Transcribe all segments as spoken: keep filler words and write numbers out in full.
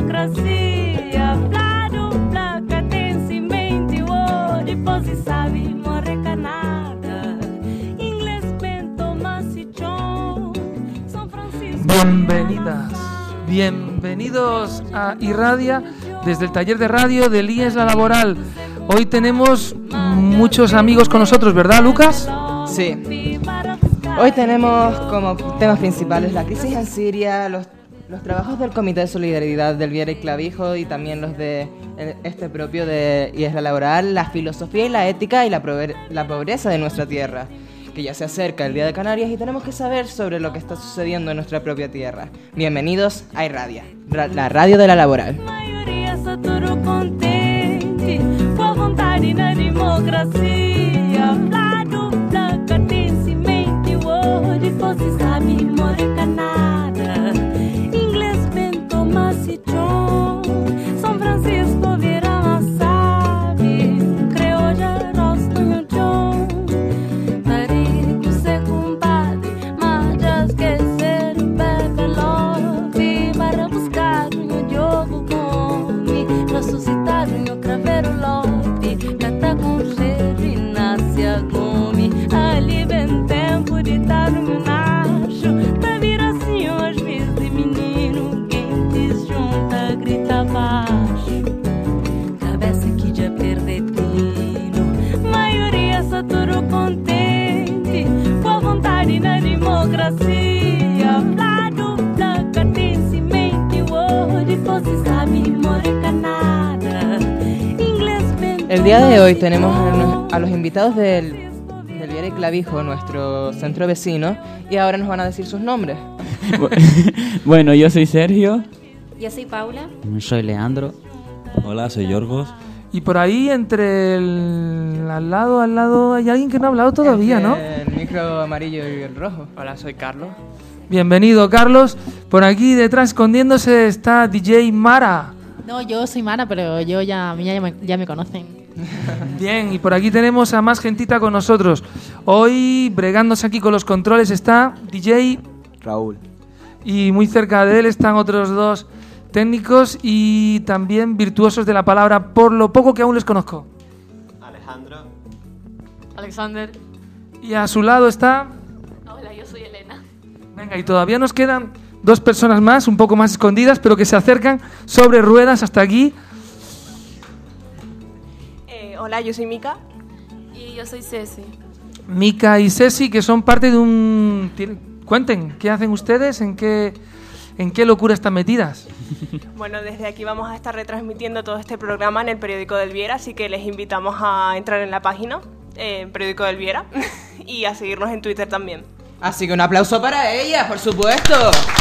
democracia. Blá dupla, catensimento, depois sabe, morre canada. Inglés, bento, macichón. San Francisco. Bienvenidas, bienvenidos a Irradia desde el taller de radio del I E S La Laboral. Hoy tenemos muchos amigos con nosotros, ¿verdad, Lucas? Sí. Hoy tenemos como temas principales la crisis en Siria, los, los trabajos del Comité de Solidaridad del Viera y Clavijo y también los de este propio de I E S La Laboral, la filosofía y la ética y la, prover, la pobreza de nuestra tierra, que ya se acerca el Día de Canarias y tenemos que saber sobre lo que está sucediendo en nuestra propia tierra. Bienvenidos a Irradia, la radio de la Laboral. Na democracia, blá dupla, catensimento, depois sabe, morre canada. Inglês, bento, macichón. São Francisco, vira sabe. Criolla, rostonho, chão. Marido, ser compadre, mas já esquecer o bebê love. Para buscar um jogo come, ressuscitar um craveiro love. Cata com cheiro e nasce a gome. Ali vem tempo de dar no nacho. Da vira assim às vezes menino. Quem te junta grita baixo. Cabeça que já perdetino. Maioria só tudo contente. Com a vontade na democracia. Blá dupla, catensimento. Depois se sabe, morre canada. El día de hoy tenemos a los invitados del, del Viera y Clavijo, nuestro centro vecino, y ahora nos van a decir sus nombres. Bueno, yo soy Sergio. Yo soy Paula. Soy Leandro. Hola, soy Yorgos. Y por ahí, entre el... al lado, al lado, hay alguien que no ha hablado todavía, el, ¿no? El micro amarillo y el rojo. Hola, soy Carlos. Bienvenido, Carlos. Por aquí detrás, escondiéndose, está D J Mara. No, yo soy Mara, pero yo ya, ya, me, ya me conocen. Bien, y por aquí tenemos a más gentita con nosotros. Hoy, bregándose aquí con los controles, está D J Raúl. Y muy cerca de él están otros dos técnicos y también virtuosos de la palabra, por lo poco que aún les conozco. Alejandro. Alexander. Y a su lado está... Hola, yo soy Elena. Venga, y todavía nos quedan dos personas más, un poco más escondidas, pero que se acercan sobre ruedas hasta aquí. Eh, hola, yo soy Mika. Y yo soy Ceci. Mika y Ceci, que son parte de un... Cuenten, ¿qué hacen ustedes? ¿En qué, en qué locura están metidas? Bueno, desde aquí vamos a estar retransmitiendo todo este programa en el periódico del Viera, así que les invitamos a entrar en la página, eh, periódico del Viera, y a seguirnos en Twitter también. Así que un aplauso para ella, por supuesto.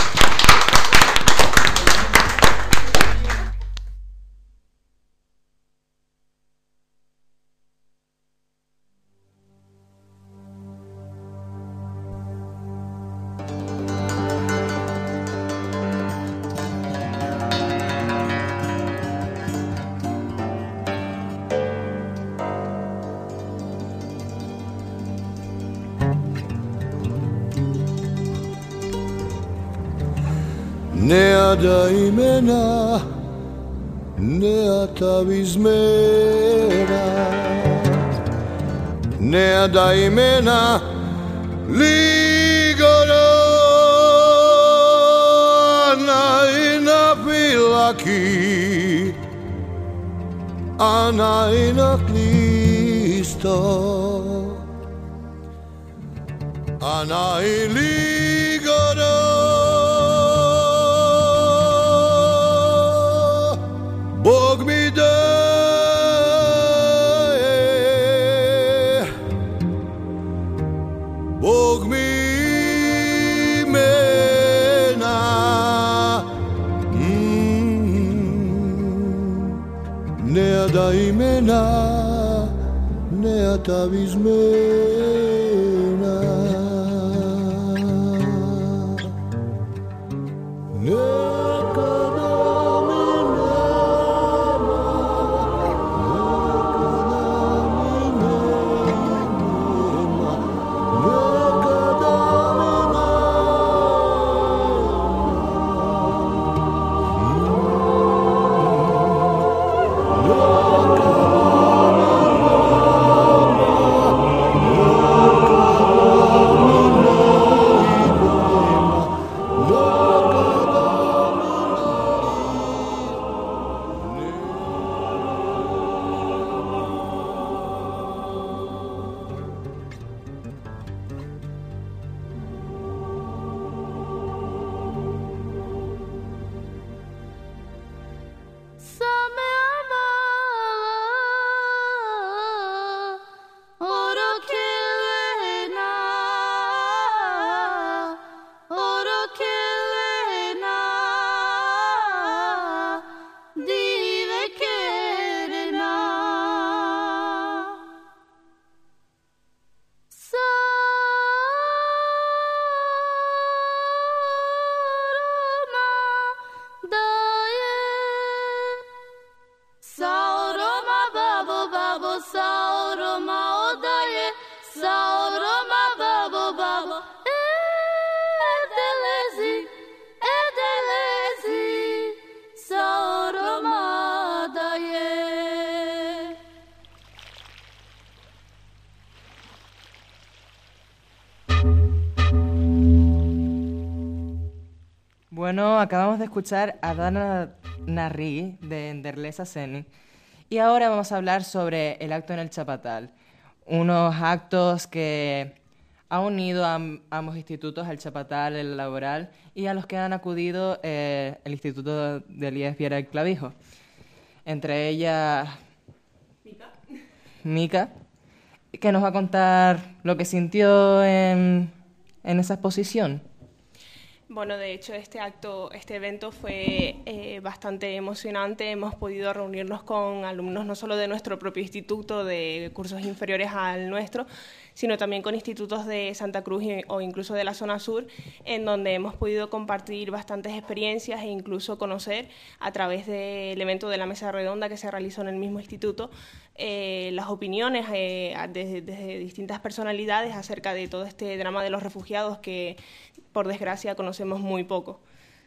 Nea daimena, nea tavismena, nea daimena, ligoro, anaina pilaki, anaina Cristo, anai ligoro. Bog mi daje, Bog mi mena, mm, nea daimena, nea tavismena, nea Bueno, acabamos de escuchar a Dana Narri de Enderlesa Seni y ahora vamos a hablar sobre el acto en el Chapatal, unos actos que ha unido a ambos institutos, el Chapatal, el Laboral, y a los que han acudido eh, el Instituto de Elías Viera y Clavijo. Entre ellas, Mica. Mica, que nos va a contar lo que sintió en, en esa exposición. Bueno, de hecho, este acto, este evento fue eh, bastante emocionante. Hemos podido reunirnos con alumnos no solo de nuestro propio instituto, de cursos inferiores al nuestro, sino también con institutos de Santa Cruz y, o incluso de la zona sur, en donde hemos podido compartir bastantes experiencias e incluso conocer, a través del evento de la mesa redonda que se realizó en el mismo instituto, eh, las opiniones eh, desde, desde distintas personalidades acerca de todo este drama de los refugiados que, por desgracia, conocemos muy poco.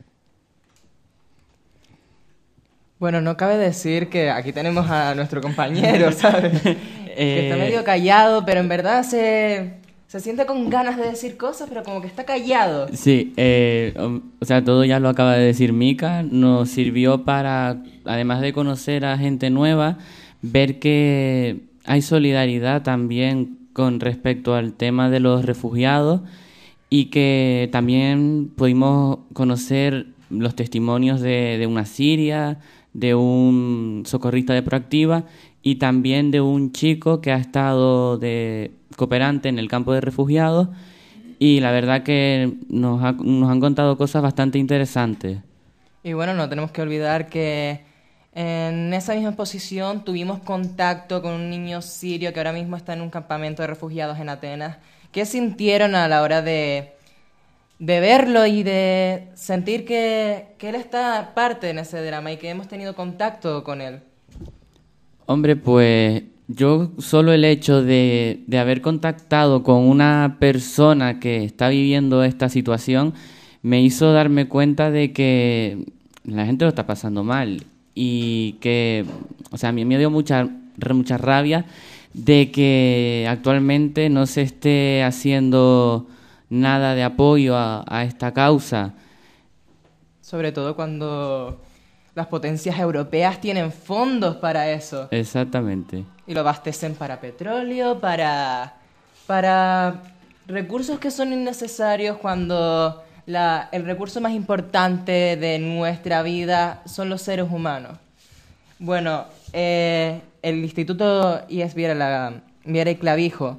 Bueno, no cabe decir que aquí tenemos a nuestro compañero, ¿sabes? Que está medio callado, pero en verdad se, se siente con ganas de decir cosas, pero como que está callado. Sí, eh, o sea, todo ya lo acaba de decir Mica. Nos sirvió para, además de conocer a gente nueva, ver que hay solidaridad también con respecto al tema de los refugiados y que también pudimos conocer los testimonios de, de una siria, de un socorrista de Proactiva y también de un chico que ha estado de cooperante en el campo de refugiados, y la verdad que nos, ha, nos han contado cosas bastante interesantes. Y bueno, no tenemos que olvidar que en esa misma exposición tuvimos contacto con un niño sirio que ahora mismo está en un campamento de refugiados en Atenas. ¿Qué sintieron a la hora de, de verlo y de sentir que, que él está parte en ese drama y que hemos tenido contacto con él? Hombre, pues yo solo el hecho de, de haber contactado con una persona que está viviendo esta situación me hizo darme cuenta de que la gente lo está pasando mal y que, o sea, a mí me dio mucha, mucha rabia de que actualmente no se esté haciendo nada de apoyo a, a esta causa. Sobre todo cuando las potencias europeas tienen fondos para eso. Exactamente. Y lo abastecen para petróleo, para, para recursos que son innecesarios cuando la, el recurso más importante de nuestra vida son los seres humanos. Bueno, eh, el Instituto I E S Viera, la, Viera y Clavijo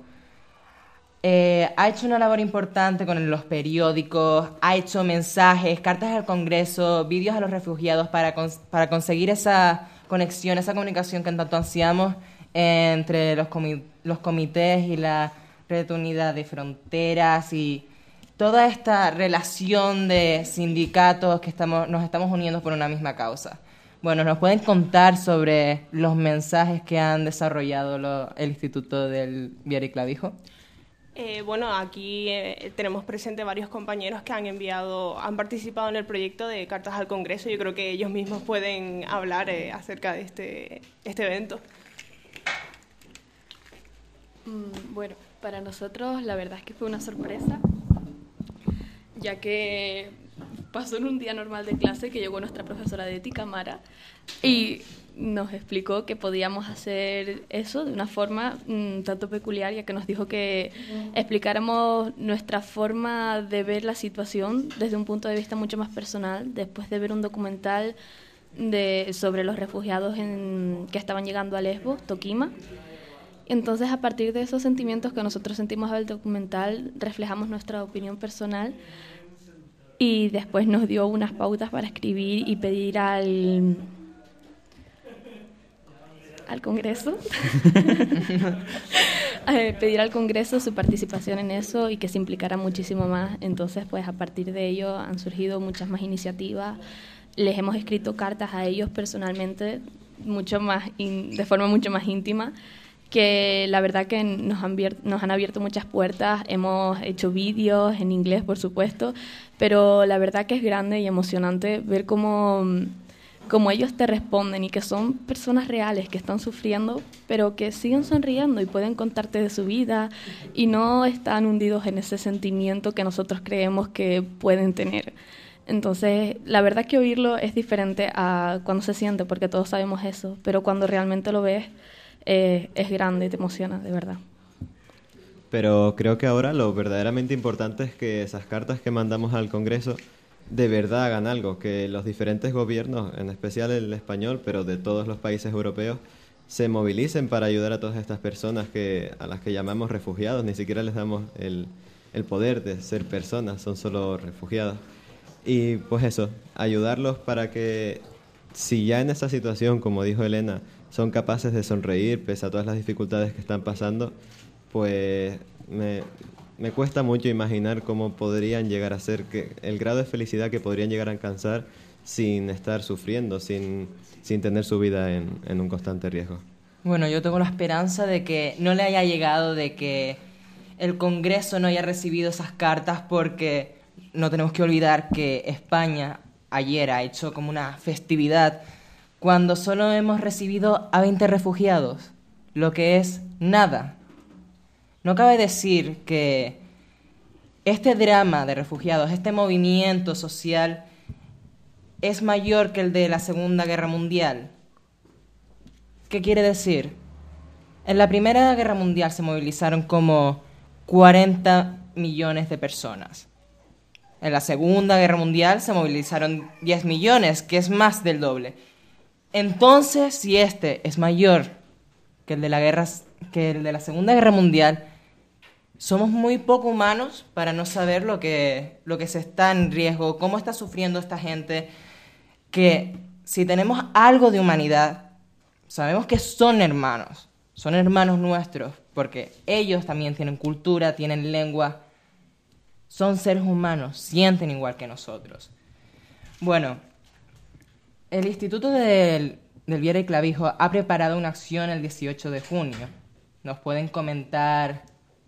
eh, ha hecho una labor importante con los periódicos, ha hecho mensajes, cartas al Congreso, vídeos a los refugiados para, cons- para conseguir esa conexión, esa comunicación que tanto ansiamos entre los, comi- los comités y la Red Unidad de Fronteras y toda esta relación de sindicatos que estamos, nos estamos uniendo por una misma causa. Bueno, ¿nos pueden contar sobre los mensajes que han desarrollado lo, el Instituto del Viera y Clavijo? Eh, bueno, aquí eh, tenemos presente varios compañeros que han enviado, han participado en el proyecto de Cartas al Congreso. Yo creo que ellos mismos pueden hablar eh, acerca de este, este evento. Mm, bueno, para nosotros la verdad es que fue una sorpresa, ya que pasó en un día normal de clase que llegó nuestra profesora de ética, Mara, y nos explicó que podíamos hacer eso de una forma un tanto peculiar, ya que nos dijo que explicáramos nuestra forma de ver la situación desde un punto de vista mucho más personal, después de ver un documental de, sobre los refugiados en, que estaban llegando a Lesbos, Toquima. Entonces, a partir de esos sentimientos que nosotros sentimos al documental, reflejamos nuestra opinión personal y después nos dio unas pautas para escribir y pedir al... al Congreso eh, pedir al Congreso su participación en eso y que se implicara muchísimo más. Entonces, pues a partir de ello han surgido muchas más iniciativas. Les hemos escrito cartas a ellos personalmente, mucho más in, de forma mucho más íntima, que la verdad que nos han, vier- nos han abierto muchas puertas. Hemos hecho vídeos en inglés, por supuesto, pero la verdad que es grande y emocionante ver cómo, cómo ellos te responden y que son personas reales que están sufriendo, pero que siguen sonriendo y pueden contarte de su vida y no están hundidos en ese sentimiento que nosotros creemos que pueden tener. Entonces, la verdad que oírlo es diferente a cuando se siente, porque todos sabemos eso, pero cuando realmente lo ves, eh, es grande y te emociona, de verdad. Pero creo que ahora lo verdaderamente importante es que esas cartas que mandamos al Congreso de verdad hagan algo, que los diferentes gobiernos, en especial el español, pero de todos los países europeos, se movilicen para ayudar a todas estas personas que, a las que llamamos refugiados. Ni siquiera les damos el, el poder de ser personas, son solo refugiados. Y pues eso, ayudarlos para que, si ya en esa situación, como dijo Elena, son capaces de sonreír pese a todas las dificultades que están pasando, pues me, me cuesta mucho imaginar cómo podrían llegar a ser, que el grado de felicidad que podrían llegar a alcanzar sin estar sufriendo, sin, sin tener su vida en, en un constante riesgo. Bueno, yo tengo la esperanza de que no le haya llegado, de que el Congreso no haya recibido esas cartas, porque no tenemos que olvidar que España ayer ha hecho como una festividad cuando solo hemos recibido a veinte refugiados, lo que es nada. No cabe decir que este drama de refugiados, este movimiento social, es mayor que el de la Segunda Guerra Mundial. ¿Qué quiere decir? En la Primera Guerra Mundial se movilizaron como cuarenta millones de personas. En la Segunda Guerra Mundial se movilizaron diez millones, que es más del doble. Entonces, si este es mayor que el de la guerra, que el de la Segunda Guerra Mundial, somos muy poco humanos para no saber lo que, lo que se está en riesgo, cómo está sufriendo esta gente, que si tenemos algo de humanidad, sabemos que son hermanos, son hermanos nuestros, porque ellos también tienen cultura, tienen lengua, son seres humanos, sienten igual que nosotros. Bueno, el Instituto del, del Viera y Clavijo ha preparado una acción el dieciocho de junio. ¿Nos pueden comentar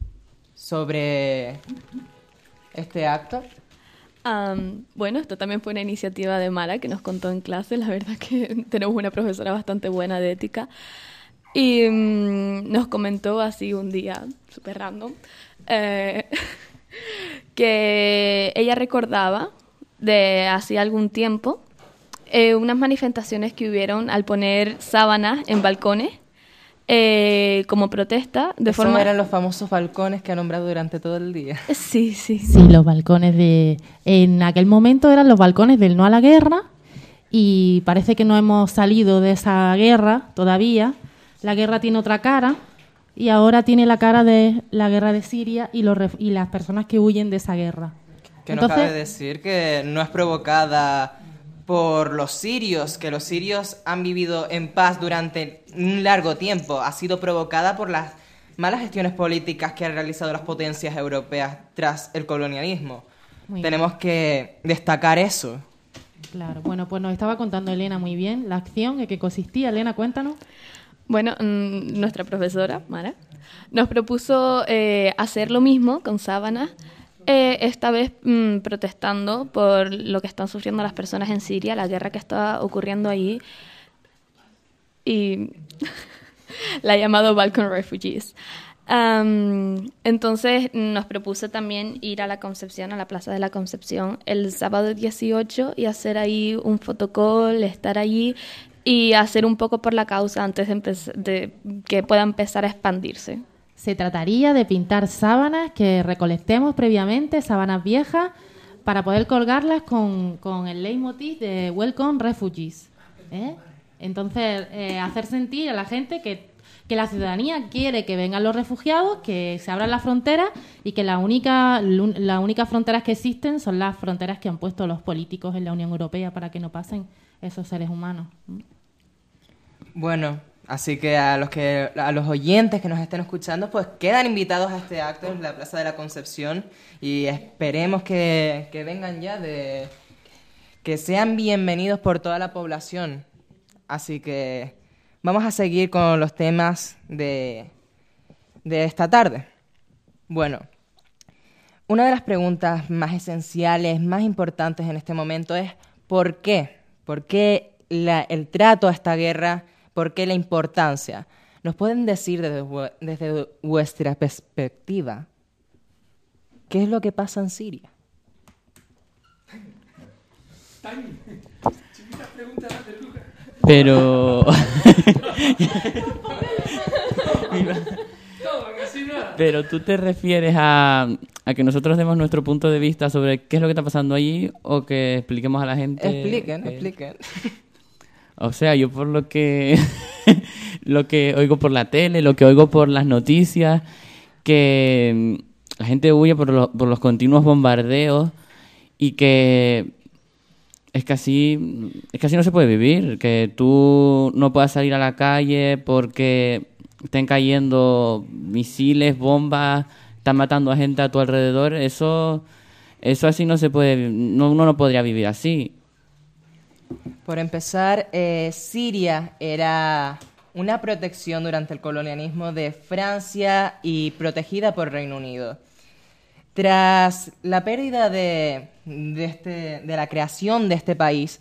sobre este acto? Um, bueno, esto también fue una iniciativa de Mara que nos contó en clase. La verdad que tenemos una profesora bastante buena de ética. Y um, nos comentó así un día, súper random, eh, que ella recordaba de hace algún tiempo eh, unas manifestaciones que hubieron al poner sábanas en balcones eh, como protesta. De Esos forma... eran los famosos balcones que ha nombrado durante todo el día. Sí, sí. Sí, los balcones de... En aquel momento eran los balcones del no a la guerra y parece que no hemos salido de esa guerra todavía. La guerra tiene otra cara y ahora tiene la cara de la guerra de Siria y, los ref- y las personas que huyen de esa guerra. Que Entonces, no cabe decir que no es provocada por los sirios, que los sirios han vivido en paz durante un largo tiempo. Ha sido provocada por las malas gestiones políticas que han realizado las potencias europeas tras el colonialismo. Muy Tenemos bien. que destacar eso. Claro, bueno, pues nos estaba contando Elena muy bien la acción, en qué consistía. Elena, cuéntanos. Bueno, mmm, nuestra profesora, Mara, nos propuso eh, hacer lo mismo con sábanas, eh, esta vez mmm, protestando por lo que están sufriendo las personas en Siria, la guerra que está ocurriendo ahí, y la ha llamado Balkan Refugees. Um, entonces nos propuso también ir a la Concepción, a la Plaza de la Concepción, el sábado dieciocho y hacer ahí un fotocall, estar allí y hacer un poco por la causa antes de, empe- de que pueda empezar a expandirse. Se trataría de pintar sábanas que recolectemos previamente, sábanas viejas, para poder colgarlas con, con el leitmotiv de Welcome Refugees. ¿eh? Entonces, eh, hacer sentir a la gente que, que la ciudadanía quiere que vengan los refugiados, que se abran las fronteras y que la única, las únicas fronteras que existen son las fronteras que han puesto los políticos en la Unión Europea para que no pasen esos seres humanos. Bueno, así que a los que a los oyentes que nos estén escuchando, pues quedan invitados a este acto en la Plaza de la Concepción y esperemos que, que vengan ya, de que sean bienvenidos por toda la población. Así que vamos a seguir con los temas de, de esta tarde. Bueno, una de las preguntas más esenciales, más importantes en este momento es ¿por qué? ¿Por qué la, el trato a esta guerra? ¿Por qué la importancia? ¿Nos pueden decir desde, desde vuestra perspectiva qué es lo que pasa en Siria? Pero... Pero tú te refieres a, a que nosotros demos nuestro punto de vista sobre qué es lo que está pasando allí o que expliquemos a la gente... Expliquen, que... expliquen. O sea, yo por lo que lo que oigo por la tele, lo que oigo por las noticias, que la gente huye por, lo, por los continuos bombardeos y que es que así, es que así no se puede vivir, que tú no puedas salir a la calle porque estén cayendo misiles, bombas, están matando a gente a tu alrededor, eso, eso así no se puede, no, uno no podría vivir así. Por empezar, eh, Siria era una protección durante el colonialismo de Francia y protegida por Reino Unido. Tras la pérdida de, de, este, de la creación de este país,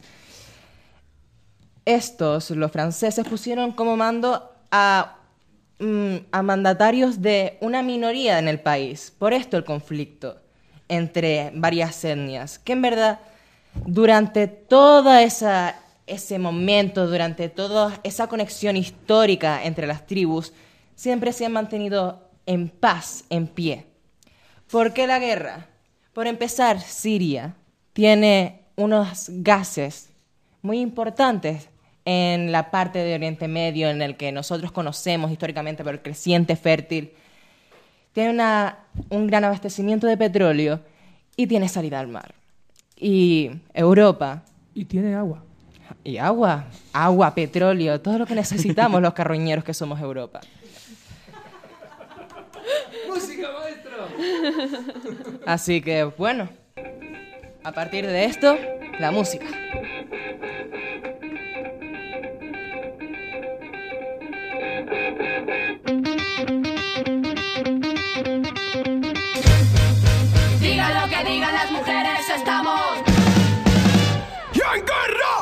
estos, los franceses, pusieron como mando a, mm, a mandatarios de una minoría en el país. Por esto el conflicto entre varias etnias, que en verdad... Durante todo esa, ese momento, durante toda esa conexión histórica entre las tribus, siempre se han mantenido en paz, en pie. ¿Por qué la guerra? Por empezar, Siria tiene unos gases muy importantes en la parte de Oriente Medio, en el que nosotros conocemos históricamente por el creciente fértil. Tiene una, un gran abastecimiento de petróleo y tiene salida al mar. Y Europa. Y tiene agua. Y agua, agua, petróleo, todo lo que necesitamos los carroñeros que somos Europa. ¡Música, maestro! Así que, bueno, a partir de esto, la música. Digan lo que digan las mujeres, estamos ¡en guerra!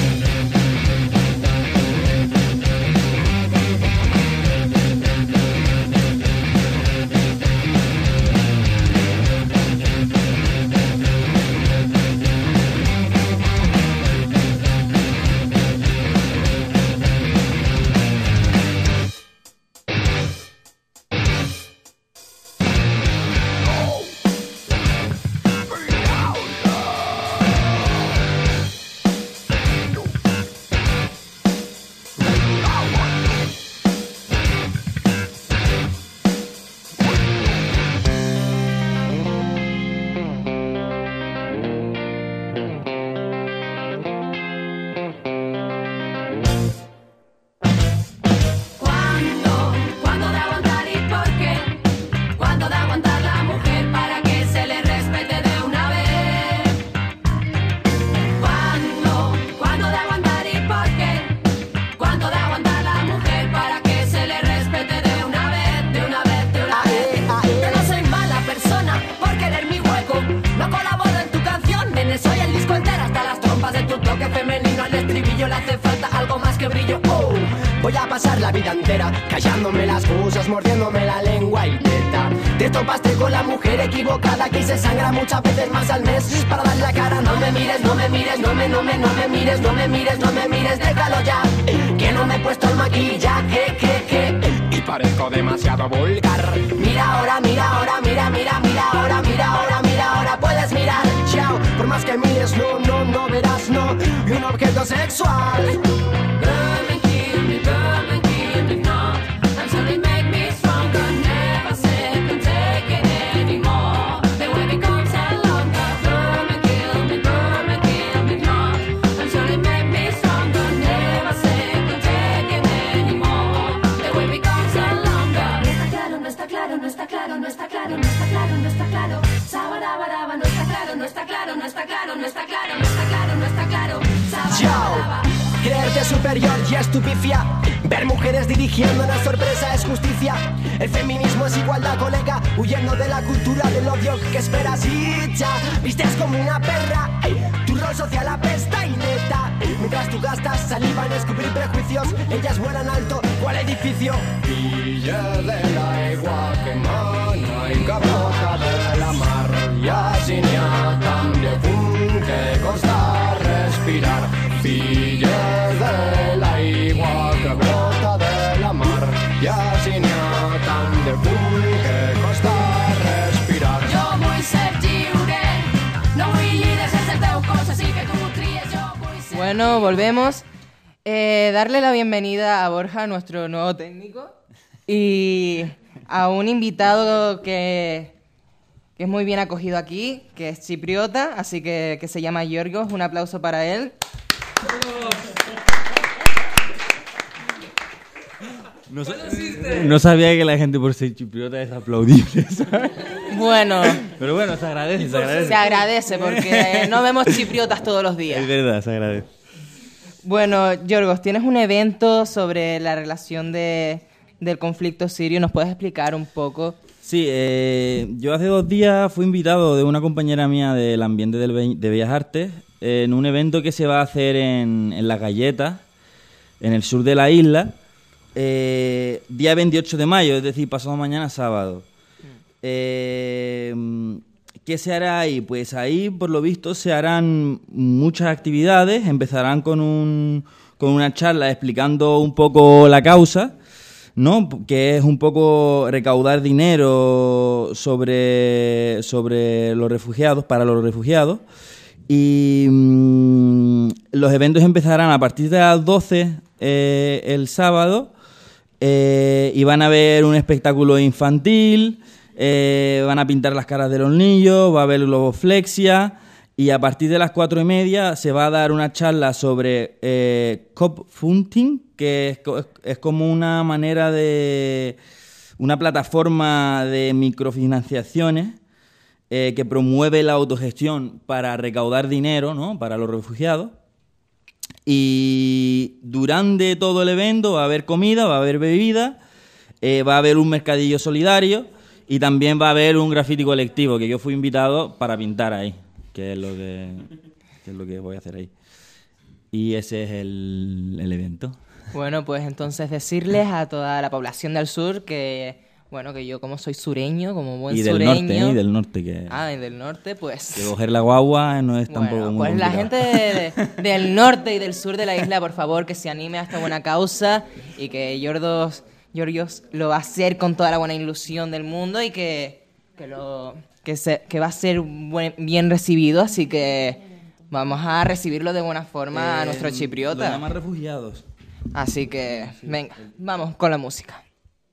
Voy a pasar la vida entera callándome las cosas, mordiéndome la lengua y neta. Te topaste con la mujer equivocada que se sangra muchas veces más al mes para dar la cara. No me mires, no me mires, no me, no me, no me mires, no me mires, no me mires, déjalo ya. Que no me he puesto el maquillaje, que, que, y parezco demasiado vulgar. Mira ahora, mira ahora, mira, mira, mira ahora, mira ahora, mira ahora, puedes mirar. Chao, por más que mires, no, no, no verás, no, un objeto sexual. Creerte superior y es tu pifia. Ver mujeres dirigiendo una sorpresa es justicia. El feminismo es igualdad, colega. Huyendo de la cultura del odio que esperas y ya. Vistes como una perra. Tu rol social apesta y neta. Mientras tú gastas saliva en descubrir prejuicios, ellas vuelan alto. ¿Cuál edificio? Villa de la igua que mana y capoca de la mar. Y así ni a tan de fun que costarre. filles de l'aigua que brota de la mar. Ja si n'hi ha tant de cul que costa respirar. Jo vull ser lliure, no vull llibre sense el teu cos, així que tu tries, jo vull ser... Bueno, volvemos. Eh, darle la bienvenida a Borja, nuestro nuevo técnico, y a un invitado que, que es muy bien acogido aquí, que es chipriota, así que, que se llama Yorgos. Un aplauso para él. No, no sabía que la gente por ser chipriota es aplaudible, ¿sabes? Bueno. Pero bueno, se agradece, se agradece. Se agradece porque no vemos chipriotas todos los días. Es verdad, se agradece. Bueno, Yorgos, tienes un evento sobre la relación de, del conflicto sirio. ¿Nos puedes explicar un poco? Sí, eh, yo hace dos días fui invitado de una compañera mía del ambiente del Be- de Bellas Artes eh, en un evento que se va a hacer en, en Las Galletas, en el sur de la isla, eh, día veintiocho de mayo, es decir, pasado mañana sábado. Eh, ¿Qué se hará ahí? Pues ahí, por lo visto, se harán muchas actividades. Empezarán con, un, con una charla explicando un poco la causa, ¿no? Que es un poco recaudar dinero sobre, sobre los refugiados, para los refugiados. Y mmm, los eventos empezarán a partir de las doce eh, el sábado eh, y van a haber un espectáculo infantil. Eh, van a pintar las caras de los niños, va a haber globoflexia y a partir de las cuatro y media se va a dar una charla sobre eh, crowdfunding, que es, es como una manera de... una plataforma de microfinanciaciones eh, que promueve la autogestión para recaudar dinero, ¿no?, para los refugiados. Y durante todo el evento va a haber comida, va a haber bebida, eh, va a haber un mercadillo solidario. Y también va a haber un graffiti colectivo, que yo fui invitado para pintar ahí, que es lo que, que, es lo que voy a hacer ahí. Y ese es el, el evento. Bueno, pues entonces decirles a toda la población del sur que, bueno, que yo como soy sureño, como buen y del sureño... norte, ¿eh? Y del norte. Que, ah, y del norte, pues... Que coger la guagua no es bueno, tampoco muy pues complicado. la gente de, de, del norte y del sur de la isla, por favor, que se anime a esta buena causa y que Yorgos... Yorgos lo va a hacer con toda la buena ilusión del mundo y que, que, lo, que, se, que va a ser buen, bien recibido, así que vamos a recibirlo de buena forma eh, a nuestro chipriota. Lo llaman refugiados. Así que, venga, vamos con la música.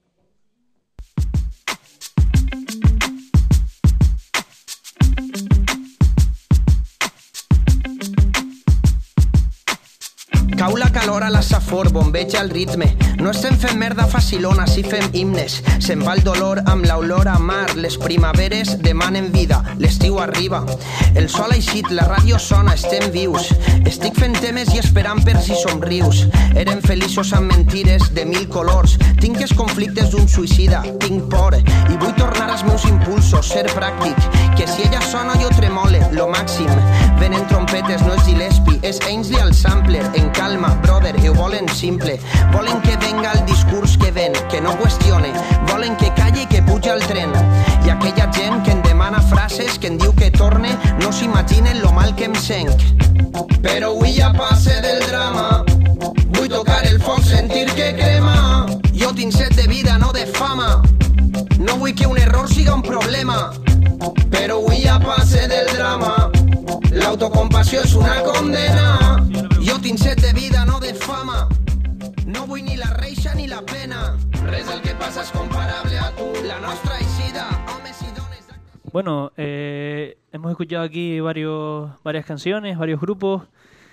Cau la calor a la safor, bombeja el ritme. No estem fent merda facilona, si fem himnes. Se'n va el dolor amb l'olor a mar. Les primaveres demanen vida, l'estiu arriba. El sol ha eixit, la ràdio sona, estem vius. Estic fent temes i esperant per si somrius. Érem feliços amb mentires de mil colors. Tinc els conflictes d'un suïcida, tinc por. I vull tornar als meus impulsos, ser pràctic. Que si ella sona jo tremole, lo màxim. Venen trompetes, no és Gillespie, és Ainsley al sampler, en calma, brother, i ho volen simple. Volen que venga el discurs que ven, que no qüestione. Volen que calli i que puja el tren. I aquella gent que em demana frases, que em diu que torne, no s'imaginen lo mal que em senc. Però avui ja passe del drama. Vull tocar el foc, sentir que crema. Jo tinc set de vida, no de fama. No vull que un error siga un problema. Però avui ja passe del drama. L'autocompassió és una condena. Jo tinc set de vida, no de fama. No vull ni la reixa ni la pena. Res del que passa és comparable a tu. La nostra eixida, homes i dones... Bueno, eh, hemos escuchado aquí varios, varias canciones, varios grupos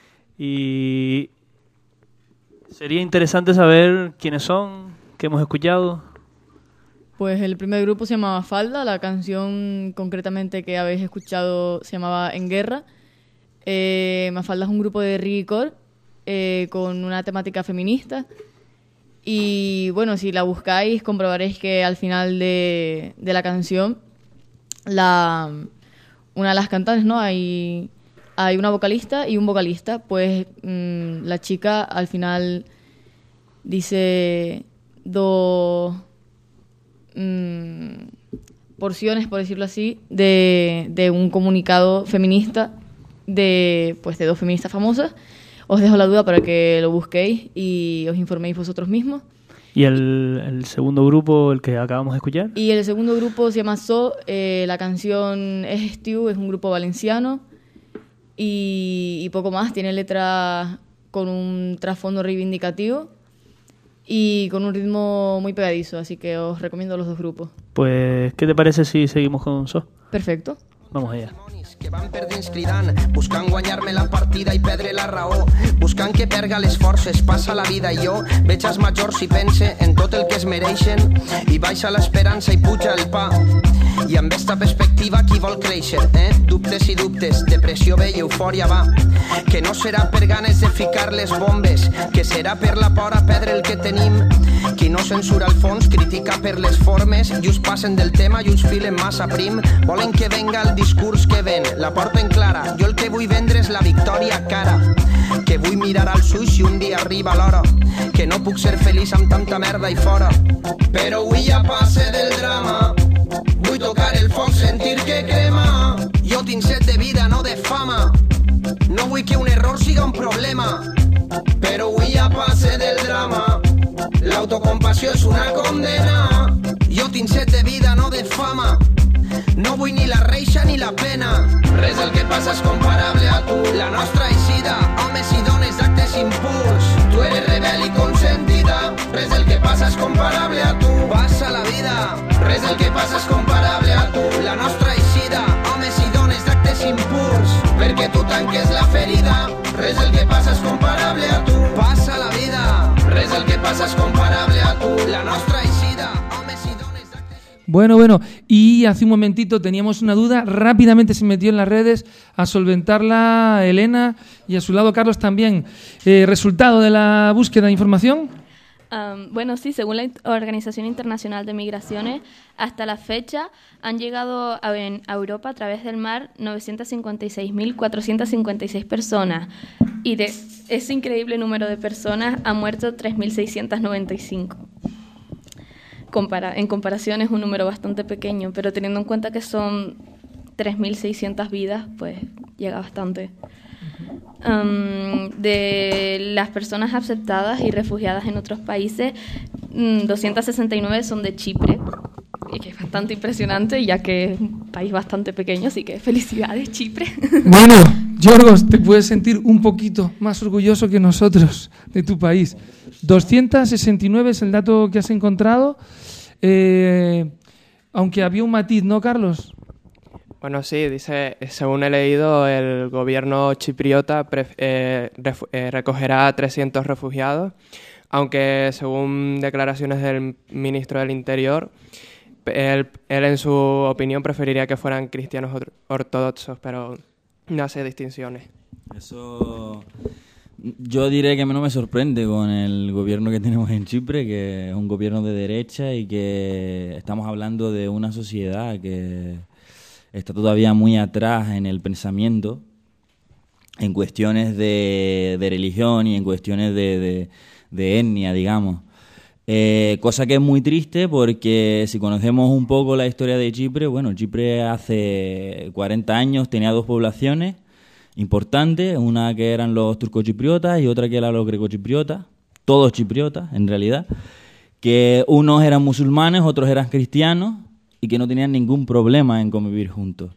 y sería interesante saber quiénes son, qué hemos escuchado. Pues el primer grupo se llamaba Falda, la canción concretamente que habéis escuchado se llamaba En Guerra. Eh, Mafalda es un grupo de reggae eh, con una temática feminista y bueno, si la buscáis comprobaréis que al final de, de la canción la, una de las cantantes, ¿no? Hay, hay una vocalista y un vocalista, pues mmm, la chica al final dice dos mmm, porciones, por decirlo así, de, de un comunicado feminista de, pues, de dos feministas famosas. os dejo la duda para que lo busquéis y os informéis vosotros mismos. ¿Y el, el segundo grupo, el que acabamos de escuchar? Y el segundo grupo se llama So, eh, la canción es Stew, es un grupo valenciano y, y poco más, tiene letras con un trasfondo reivindicativo y con un ritmo muy pegadizo, así que os recomiendo los dos grupos. Pues, ¿qué te parece si seguimos con So? Perfecto. Vamos allá. Que van perdents cridant, buscant guanyar-me la partida i perdre la raó, buscant que perga les forces, passa la vida i jo veig els majors i pense en tot el que es mereixen i baixa l'esperança i puja el pa. I amb esta perspectiva qui vol créixer, eh? Dubtes i dubtes, depressió ve i eufòria va, que no serà per ganes de ficar les bombes, que serà per la por a perdre el que tenim. Qui no censura el fons critica per les formes i us passen del tema i us filen massa prim. Volen que venga el discurs que ven, la porten clara. Jo el que vull vendre és la victòria cara, que vull mirar als ulls i un dia arriba l'hora, que no puc ser feliç amb tanta merda i fora. Però avui ja passe del drama, vull tocar el foc, sentir que crema. Jo tinc set de vida, no de fama, no vull que un error siga un problema. Però avui ja passe del drama, l'autocompassió és una condena. Jo tinc set de vida, no de fama, no vull ni la reixa ni la pena. Res del que passa és comparable a tu, la nostra eixida, homes i dones d'actes impuls. Tu eres rebel i consentida, res del que passa és comparable a tu. Passa la vida, res del que passa és comparable a tu, la nostra eixida, homes i dones d'actes impuls. Perquè tu tanques la ferida, res del que passa és comparable a tu. Passa la vida, res del que passa és comparable a tu, la nostra eixida. Bueno, bueno, y hace un momentito teníamos una duda, rápidamente se metió en las redes a solventarla Elena y a su lado Carlos también. Eh, ¿Resultado de la búsqueda de información? Um, bueno, sí, según la Organización Internacional de Migraciones, hasta la fecha han llegado a, en, a Europa a través del mar novecientas cincuenta y seis mil cuatrocientas cincuenta y seis personas y de ese increíble número de personas han muerto tres mil seiscientas noventa y cinco. Compara- en comparación es un número bastante pequeño, pero teniendo en cuenta que son tres mil seiscientas vidas, pues llega bastante. Um, de las personas aceptadas y refugiadas en otros países, um, doscientas sesenta y nueve son de Chipre, y que es bastante impresionante, ya que es un país bastante pequeño, así que felicidades, Chipre. Bueno, Yorgos, te puedes sentir un poquito más orgulloso que nosotros de tu país. doscientas sesenta y nueve es el dato que has encontrado, eh, aunque había un matiz, ¿no, Carlos? Bueno, sí, dice, según he leído, el gobierno chipriota pref- eh, ref- eh, recogerá trescientos refugiados, aunque según declaraciones del ministro del Interior, él, él en su opinión preferiría que fueran cristianos or- ortodoxos, pero no hace distinciones. Eso yo diré que a mí no me sorprende con el gobierno que tenemos en Chipre, que es un gobierno de derecha y que estamos hablando de una sociedad que está todavía muy atrás en el pensamiento, en cuestiones de, de religión y en cuestiones de, de, de etnia, digamos. Eh, cosa que es muy triste porque si conocemos un poco la historia de Chipre, bueno, Chipre hace cuarenta años tenía dos poblaciones importantes, una que eran los turcochipriotas y otra que eran los grecochipriotas, todos chipriotas en realidad, que unos eran musulmanes, otros eran cristianos y que no tenían ningún problema en convivir juntos.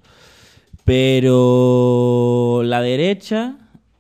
Pero la derecha,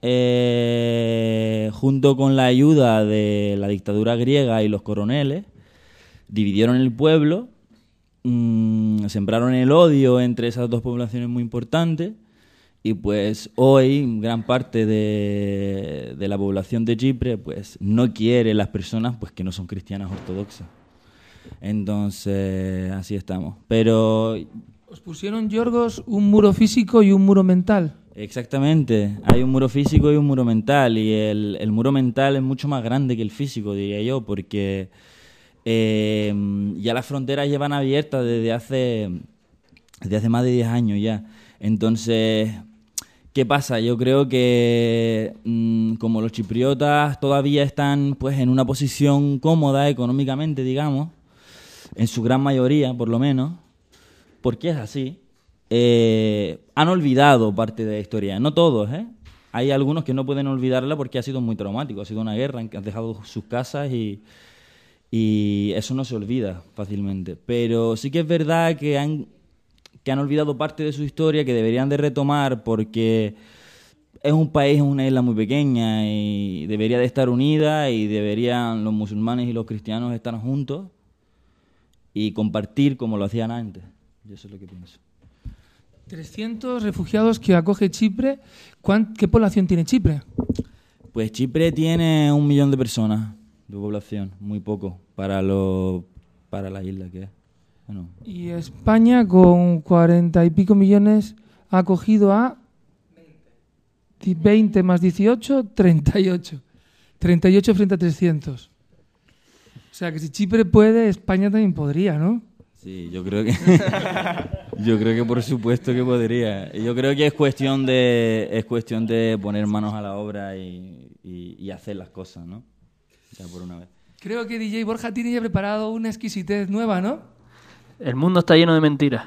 eh, junto con la ayuda de la dictadura griega y los coroneles, dividieron el pueblo, mmm, sembraron el odio entre esas dos poblaciones muy importantes y pues hoy gran parte de, de la población de Chipre pues no quiere las personas pues que no son cristianas ortodoxas. Entonces, así estamos. Pero os pusieron, Yorgos, un muro físico y un muro mental. Exactamente. Hay un muro físico y un muro mental. Y el, el muro mental es mucho más grande que el físico, diría yo, porque eh, ya las fronteras llevan abiertas desde hace, desde hace más de diez años ya. Entonces, ¿qué pasa? Yo creo que mmm, como los chipriotas todavía están pues en una posición cómoda económicamente, digamos, en su gran mayoría, por lo menos, porque es así, eh, han olvidado parte de la historia. No todos, ¿eh? hay algunos que no pueden olvidarla porque ha sido muy traumático, ha sido una guerra en que han dejado sus casas y, y eso no se olvida fácilmente. Pero sí que es verdad que han, que han olvidado parte de su historia que deberían de retomar porque es un país, es una isla muy pequeña y debería de estar unida y deberían los musulmanes y los cristianos estar juntos y compartir como lo hacían antes. Yo eso es lo que pienso. trescientos refugiados que acoge Chipre. ¿Cuán- ¿Qué población tiene Chipre? Pues Chipre tiene un millón de personas de población, muy poco para lo, para la isla que es. Bueno, Y España, con cuarenta y pico millones, ha acogido a veinte más dieciocho, treinta y ocho. treinta y ocho frente a trescientos. O sea que si Chipre puede, España también podría, ¿no? sí, yo creo que yo creo que por supuesto que podría. Yo creo que es cuestión de es cuestión de poner manos a la obra y, y, y hacer las cosas, ¿no? Ya por una vez. Creo que D J Borja tiene ya preparado una exquisitez nueva, ¿no? El mundo está lleno de mentiras.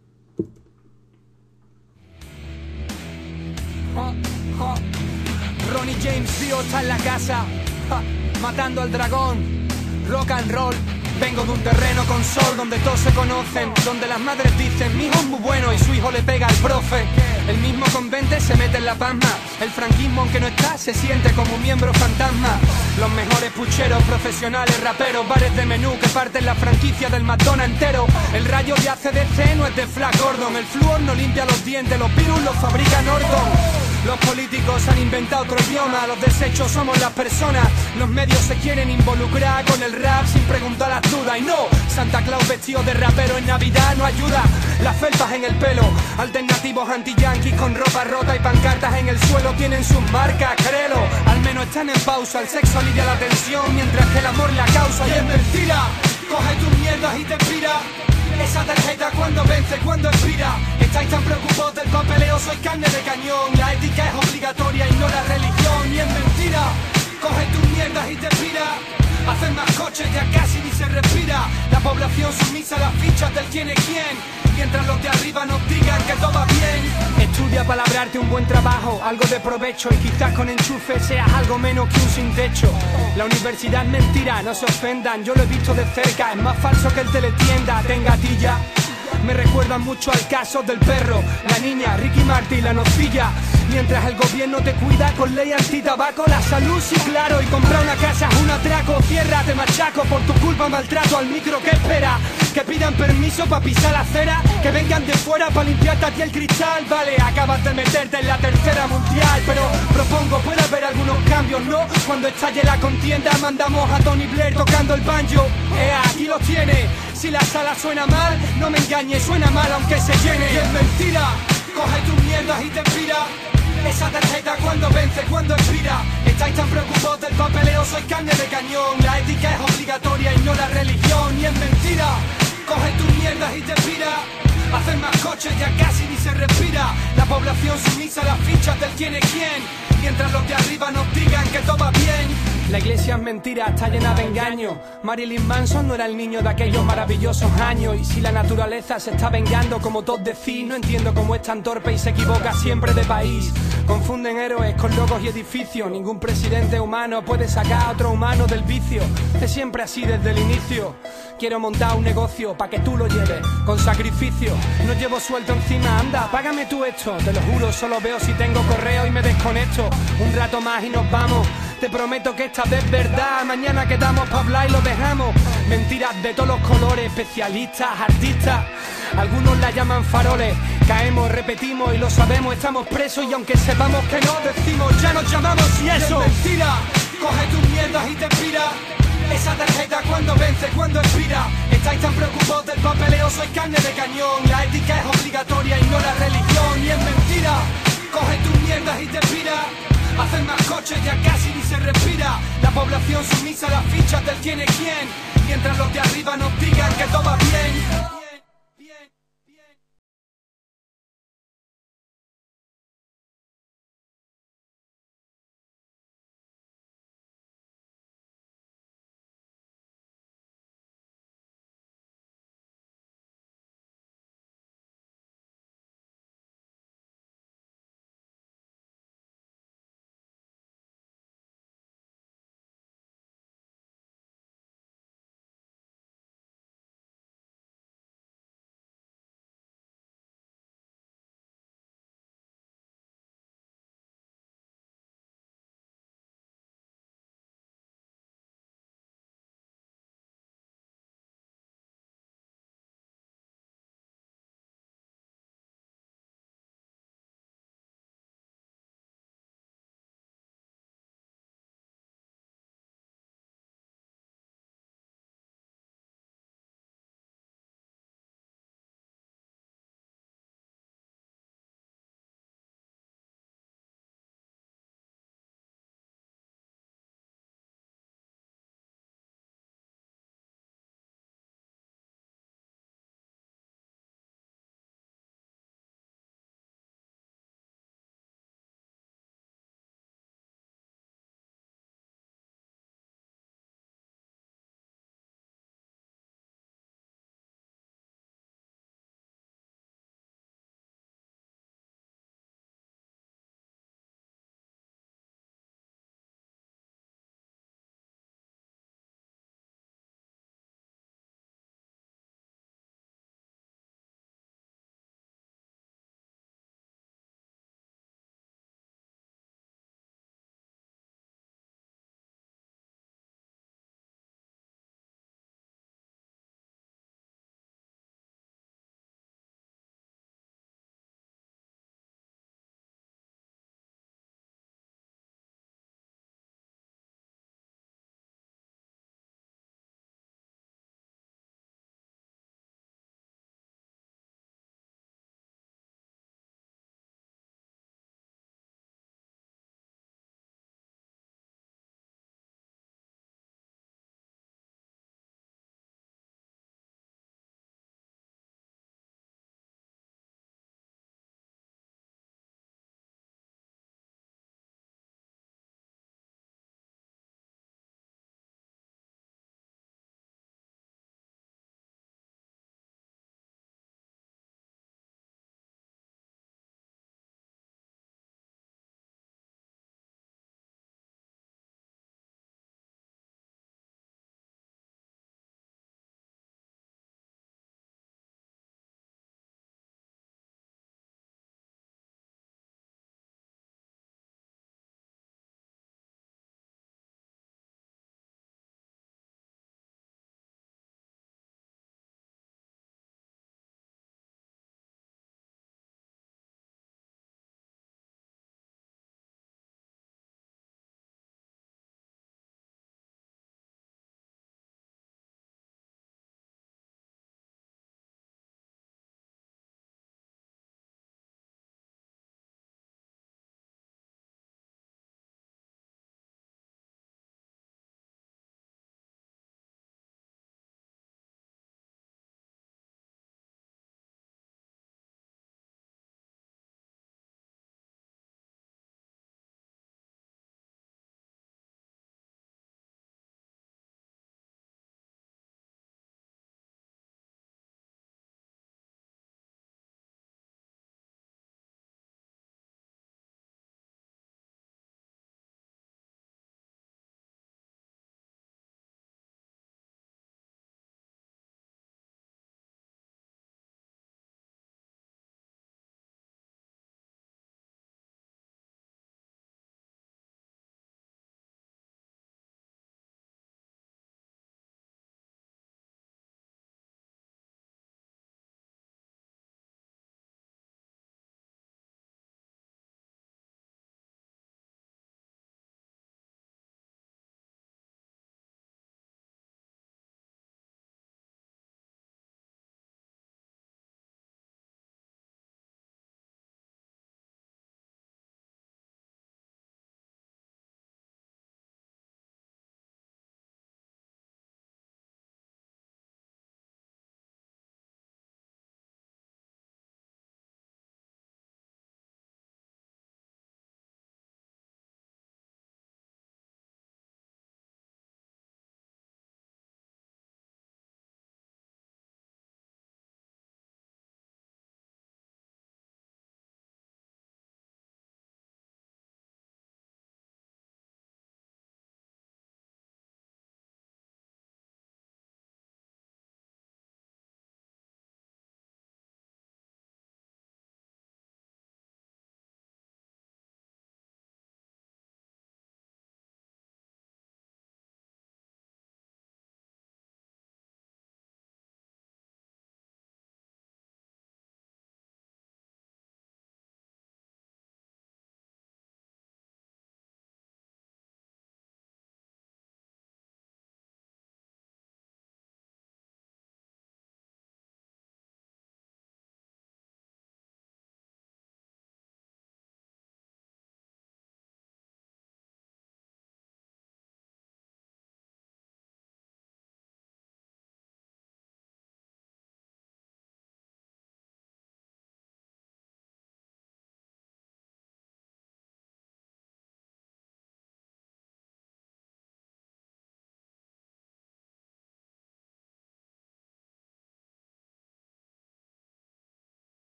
Ja, ja. Ronnie James Dio está en la casa, ja, matando al dragón. Rock and roll. Vengo de un terreno con sol donde todos se conocen, donde las madres dicen mi hijo es muy bueno y su hijo le pega al profe. El mismo convente se mete en la pasma, el franquismo aunque no está se siente como un miembro fantasma. Los mejores pucheros, profesionales, raperos, bares de menú que parten la franquicia del McDonald's entero. El rayo de A C D C no es de Flash Gordon, el flúor no limpia los dientes, los virus los fabrica Norton. Los políticos han inventado otro idioma, los desechos somos las personas. Los medios se quieren involucrar con el rap sin preguntar las dudas. Y no, Santa Claus vestido de rapero en Navidad no ayuda. Las felpas en el pelo, alternativos anti-yanquis con ropa rota y pancartas en el suelo tienen sus marcas, créelo. Al menos están en pausa, el sexo alivia la tensión mientras que el amor la causa. Y es mentira, coge tus mierdas y te inspira. Esa tarjeta cuando vence, cuando expira. Estáis tan preocupados del papeleo, soy carne de cañón. La ética es obligatoria y no la religión. Y es mentira, coge tus mierdas y te pira. Hacen más coches, ya casi ni se respira. La población sumisa a las fichas del quién es quién, mientras los de arriba nos digan que todo va bien. Estudia para labrarte un buen trabajo, algo de provecho, y quizás con enchufe seas algo menos que un sin techo. La universidad es mentira, no se ofendan, yo lo he visto de cerca, es más falso que el teletienda. Tenga tilla, me recuerdan mucho al caso del perro, la niña, Ricky Martin, la nocilla. Mientras el gobierno te cuida con ley antitabaco, la salud sí claro, y comprar una casa es un atraco. Ciérrate machaco, por tu culpa maltrato al micro, ¿qué espera? Que pidan permiso para pisar la acera, que vengan de fuera para limpiarte a ti el cristal. Vale, acabas de meterte en la tercera mundial, pero propongo puede haber algunos cambios, ¿no? Cuando estalle la contienda mandamos a Tony Blair tocando el banjo. Eh, aquí los tiene, si la sala suena mal, no me engañes, suena mal aunque se llene. Y es mentira, coge tus mierdas y te inspira. Esa tarjeta cuando vence, cuando expira. Estáis tan preocupados del papeleo, soy carne de cañón. La ética es obligatoria y no la religión. Y es mentira, coge tus mierdas y te pira. Hacen más coches, ya casi ni se respira. La población sumisa a las fichas del quién es quién, mientras los de arriba nos digan que todo va bien. La iglesia es mentira, está llena de engaño. Marilyn Manson no era el niño de aquellos maravillosos años. Y si la naturaleza se está vengando como todos decís, no entiendo cómo es tan torpe y se equivoca siempre de país. Confunden héroes con logos y edificios. Ningún presidente humano puede sacar a otro humano del vicio. Es siempre así desde el inicio. Quiero montar un negocio pa' que tú lo lleves con sacrificio. No llevo suelto encima, anda, págame tú esto. Te lo juro, solo veo si tengo correo y me desconecto. Un rato más y nos vamos. Te prometo que esta vez es verdad. Mañana quedamos pa' hablar y lo dejamos. Mentiras de todos los colores, especialistas, artistas. Algunos la llaman faroles. Caemos, repetimos y lo sabemos, estamos presos. Y aunque sepamos que no, decimos ya nos llamamos y eso. Es mentira, coge tus mierdas y te inspira. Esa tarjeta cuando vence, cuando expira. Estáis tan preocupados del papeleo, soy carne de cañón. La ética es obligatoria y no la religión. Y es mentira, coge tus mierdas y te inspira. Hacen más coches, ya casi ni se respira. La población sumisa a las fichas del quién es quién, mientras los de arriba nos digan que todo va bien.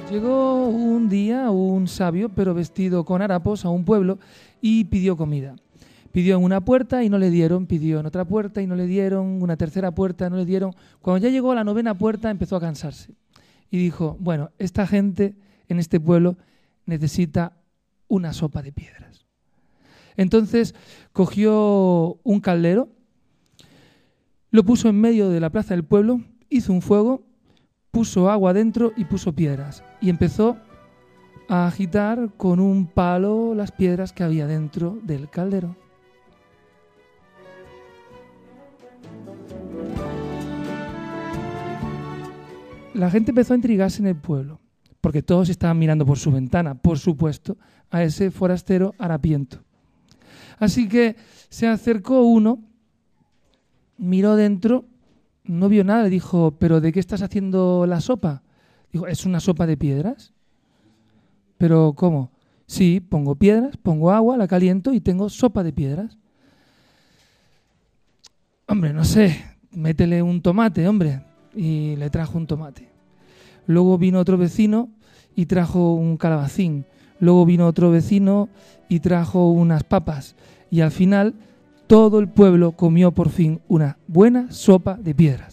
Llegó un día un sabio, pero vestido con harapos, a un pueblo y pidió comida. Pidió en una puerta y no le dieron, pidió en otra puerta y no le dieron, una tercera puerta no le dieron. Cuando ya llegó a la novena puerta empezó a cansarse y dijo, bueno, esta gente en este pueblo necesita una sopa de piedras. Entonces cogió un caldero, lo puso en medio de la plaza del pueblo, hizo un fuego, puso agua dentro y puso piedras. Y empezó a agitar con un palo las piedras que había dentro del caldero. La gente empezó a intrigarse en el pueblo, porque todos estaban mirando por su ventana, por supuesto, a ese forastero harapiento. Así que se acercó uno, miró dentro, no vio nada, le dijo, ¿pero de qué estás haciendo la sopa? Dijo, ¿es una sopa de piedras? ¿Pero cómo? Sí, pongo piedras, pongo agua, la caliento y tengo sopa de piedras. Hombre, no sé, métele un tomate, hombre. Y le trajo un tomate. Luego vino otro vecino y trajo un calabacín. Luego vino otro vecino y trajo unas papas. Y al final todo el pueblo comió por fin una buena sopa de piedras.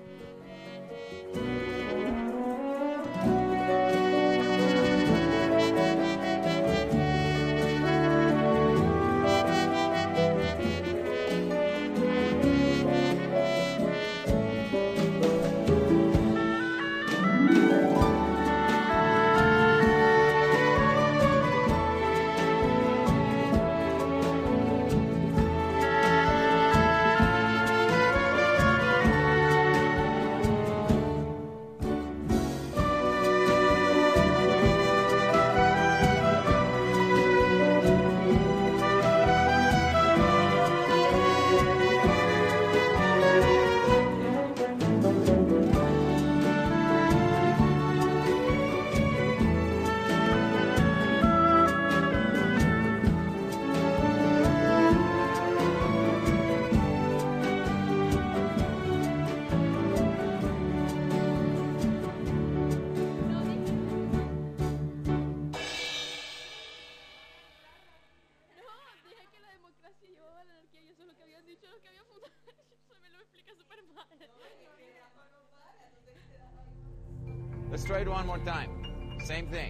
Let's try it one more time. Same thing.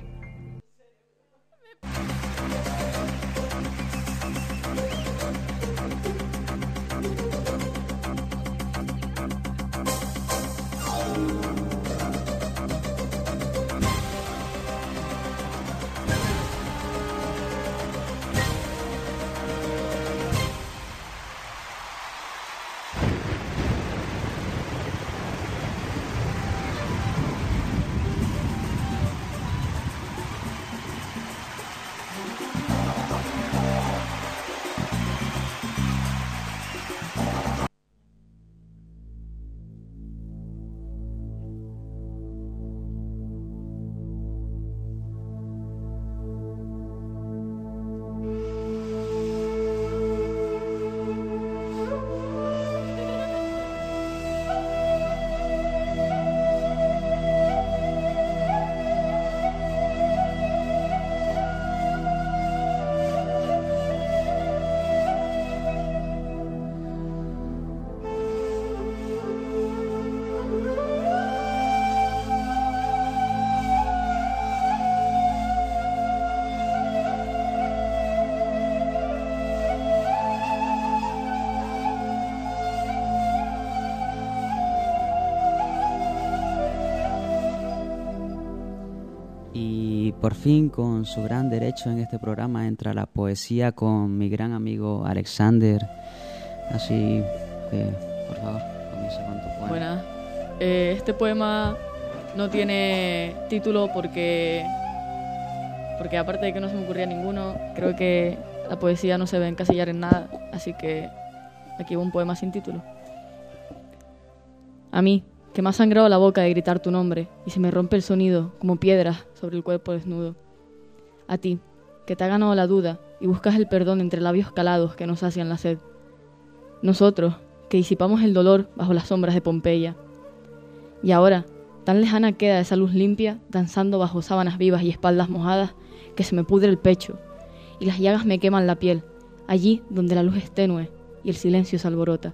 Por fin, con su gran derecho en este programa, entra la poesía con mi gran amigo Alexander. Así que, por favor, comienza con tu poema. Buenas. Eh, este poema no tiene título porque, porque aparte de que no se me ocurría ninguno, creo que la poesía no se ve encasillar en nada. Así que aquí va un poema sin título. A mí, que me ha sangrado la boca de gritar tu nombre y se me rompe el sonido como piedras sobre el cuerpo desnudo. A ti, que te ha ganado la duda y buscas el perdón entre labios calados que nos sacian la sed. Nosotros, que disipamos el dolor bajo las sombras de Pompeya. Y ahora, Tan lejana queda esa luz limpia, danzando bajo sábanas vivas y espaldas mojadas, que se me pudre el pecho, y las llagas me queman la piel, allí donde la luz es tenue y el silencio se alborota.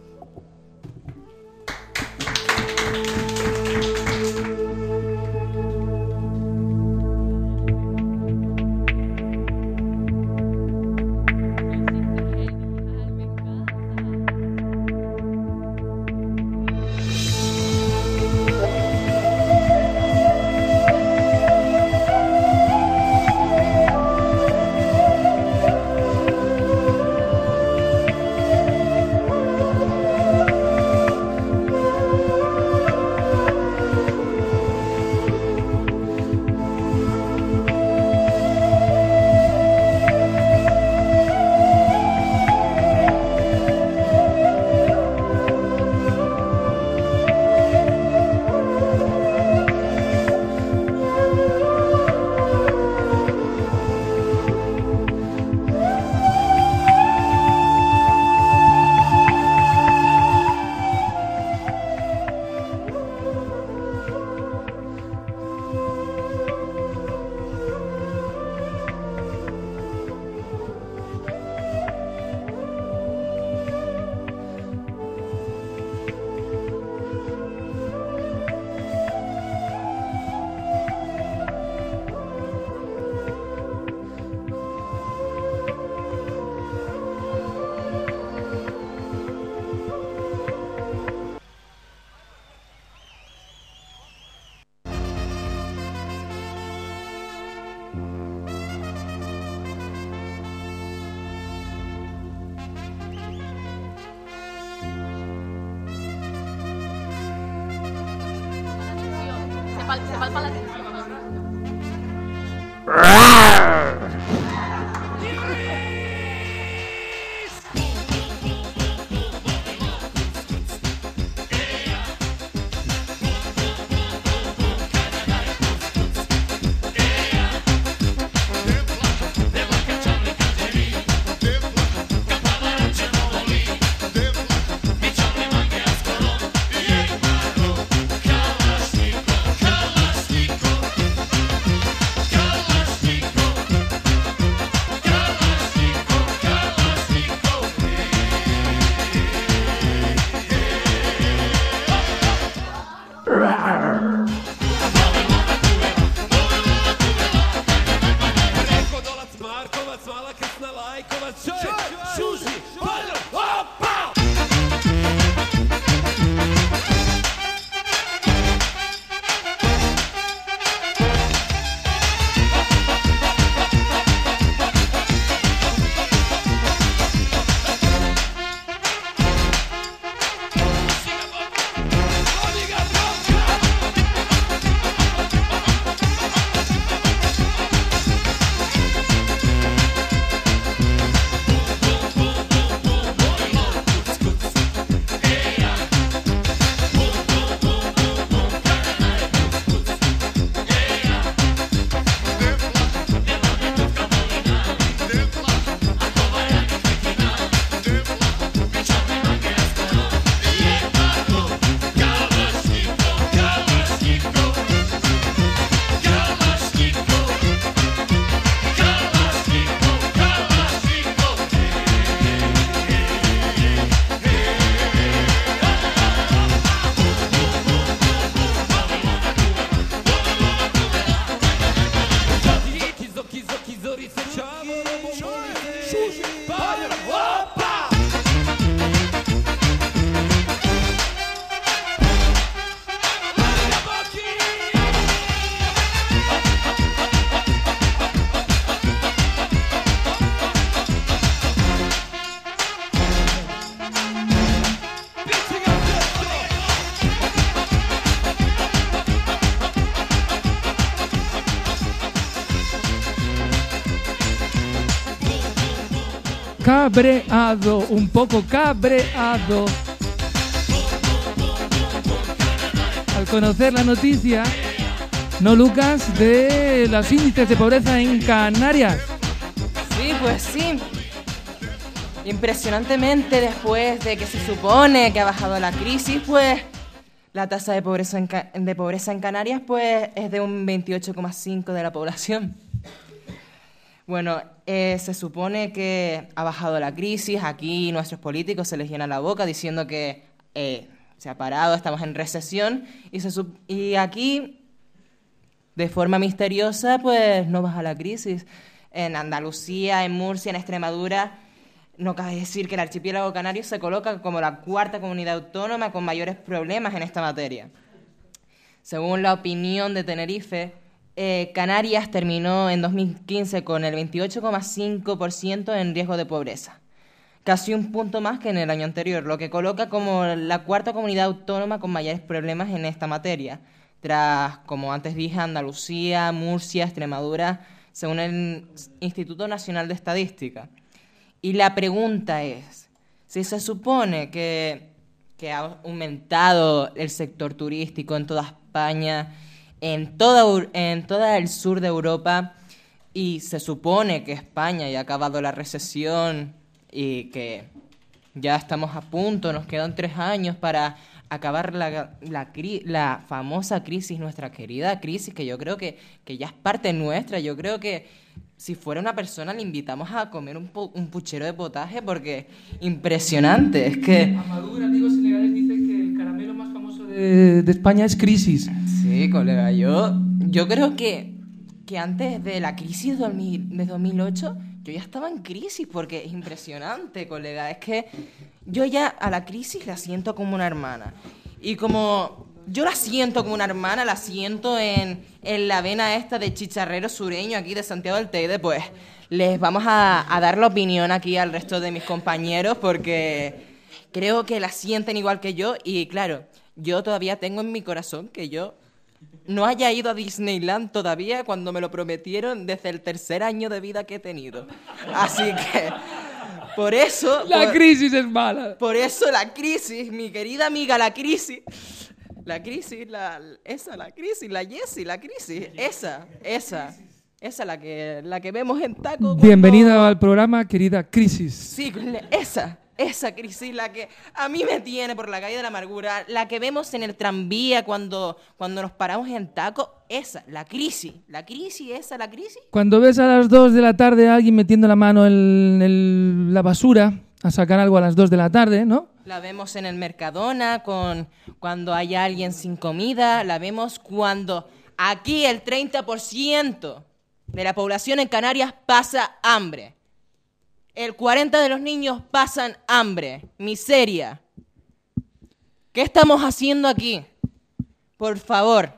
Se palpa la atención. Cabreado, un poco cabreado al conocer la noticia, ¿no, Lucas?, de los índices de pobreza en Canarias. Sí, pues sí. Impresionantemente, después de que se supone que ha bajado la crisis, pues La tasa de pobreza en, Ca- de pobreza en Canarias pues es de un veintiocho coma cinco de la población. Bueno, eh, se supone que ha bajado la crisis. Aquí nuestros políticos se les llena la boca diciendo que eh, se ha parado, estamos en recesión. Y, se sup- y aquí, de forma misteriosa, pues no baja la crisis. En Andalucía, en Murcia, en Extremadura, no cabe decir que el archipiélago canario se coloca como la cuarta comunidad autónoma con mayores problemas en esta materia. Según la opinión de Tenerife, eh, Canarias terminó en dos mil quince con el veintiocho coma cinco por ciento en riesgo de pobreza, casi un punto más que en el año anterior, lo que coloca como la cuarta comunidad autónoma con mayores problemas en esta materia, tras, como antes dije, Andalucía, Murcia, Extremadura, según el Instituto Nacional de Estadística. Y la pregunta es, si se supone que, que ha aumentado el sector turístico en toda España, en toda, en toda el sur de Europa, y se supone que España ya ha acabado la recesión y que ya estamos a punto, nos quedan tres años para acabar la, la, cri- la famosa crisis, nuestra querida crisis, que yo creo que, que ya es parte nuestra. Yo creo que si fuera una persona le invitamos a comer un, pu- un puchero de potaje porque impresionante, es que... Amadura, amigos senegales, dice que el caramelo más famoso de, de España es Crisis. Sí, colega, yo, yo creo que, que antes de la crisis de dos mil de dos mil ocho yo ya estaba en crisis porque es impresionante, colega. Es que yo ya a la crisis la siento como una hermana. Y como yo la siento como una hermana, la siento en, en la vena esta de chicharrero sureño aquí de Santiago del Teide, pues les vamos a, a dar la opinión aquí al resto de mis compañeros porque creo que la sienten igual que yo. Y claro, yo todavía tengo en mi corazón que yo no haya ido a Disneyland todavía cuando me lo prometieron desde el tercer año de vida que he tenido. Así que, por eso... La por, crisis es mala. Por eso la crisis, mi querida amiga, la crisis... La crisis, la, esa, la crisis, la Jessie, la crisis, esa, esa, esa la que, la que vemos en taco. Cuando... Bienvenida al programa, querida Crisis. Sí, esa, esa crisis, la que a mí me tiene por la calle de la amargura, la que vemos en el tranvía cuando, cuando nos paramos en taco, esa, la crisis, la crisis, esa, la crisis. Cuando ves a las dos de la tarde a alguien metiendo la mano en, en la basura a sacar algo a las dos de la tarde, ¿no? La vemos en el Mercadona con cuando hay alguien sin comida, la vemos cuando aquí el treinta por ciento de la población en Canarias pasa hambre. El cuarenta por ciento de los niños pasan hambre, miseria. ¿Qué estamos haciendo aquí? Por favor,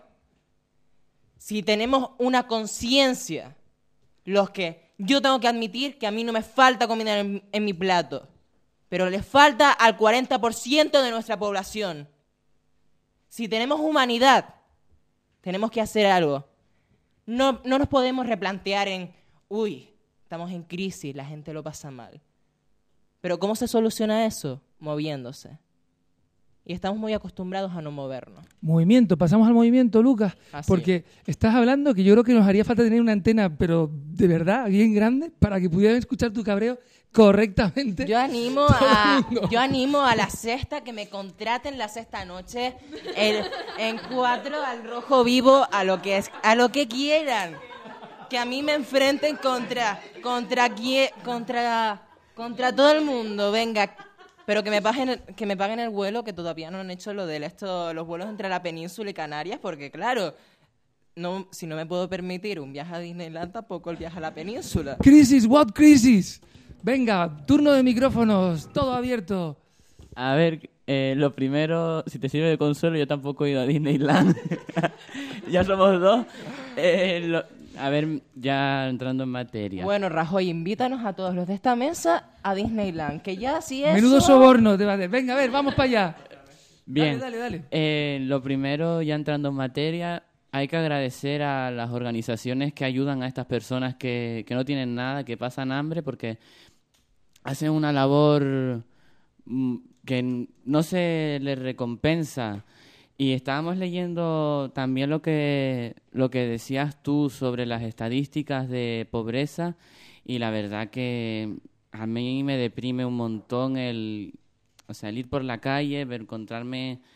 si tenemos una conciencia, los que yo tengo que admitir que a mí no me falta comida en, en mi plato, pero le falta al cuarenta por ciento de nuestra población. Si tenemos humanidad, tenemos que hacer algo. No, no nos podemos replantear en, uy, estamos en crisis, la gente lo pasa mal. Pero ¿cómo se soluciona eso? Moviéndose. Y estamos muy acostumbrados a no movernos. Movimiento, pasamos al movimiento, Lucas. Así porque estás hablando que yo creo que nos haría falta tener una antena, pero de verdad, bien grande, para que pudieran escuchar tu cabreo correctamente. Yo animo a yo animo a la sexta que me contraten la sexta noche el, en cuatro al rojo vivo a lo que es a lo que quieran, que a mí me enfrenten contra contra contra contra todo el mundo, venga, pero que me paguen que me paguen el vuelo, que todavía no han hecho lo de esto, los vuelos entre la península y Canarias, porque claro, no, si no me puedo permitir un viaje a Disneyland, tampoco el viaje a la península. Crisis, what crisis? Venga, turno de micrófonos, todo abierto. A ver, eh, lo primero, si te sirve de consuelo, yo tampoco he ido a Disneyland. Ya somos dos. Eh, lo, a ver, ya entrando en materia. Bueno, Rajoy, invítanos a todos los de esta mesa a Disneyland, que ya sí es... Menudo soborno te va a hacer. Venga, a ver, vamos para allá. Bien, dale, dale, dale. Eh, lo primero, ya entrando en materia, hay que agradecer a las organizaciones que ayudan a estas personas que, que no tienen nada, que pasan hambre, porque hacen una labor mm, que no se les recompensa. Y estábamos leyendo también lo que, lo que decías tú sobre las estadísticas de pobreza, y la verdad que a mí me deprime un montón el, o sea, el ir por la calle, ver, encontrarme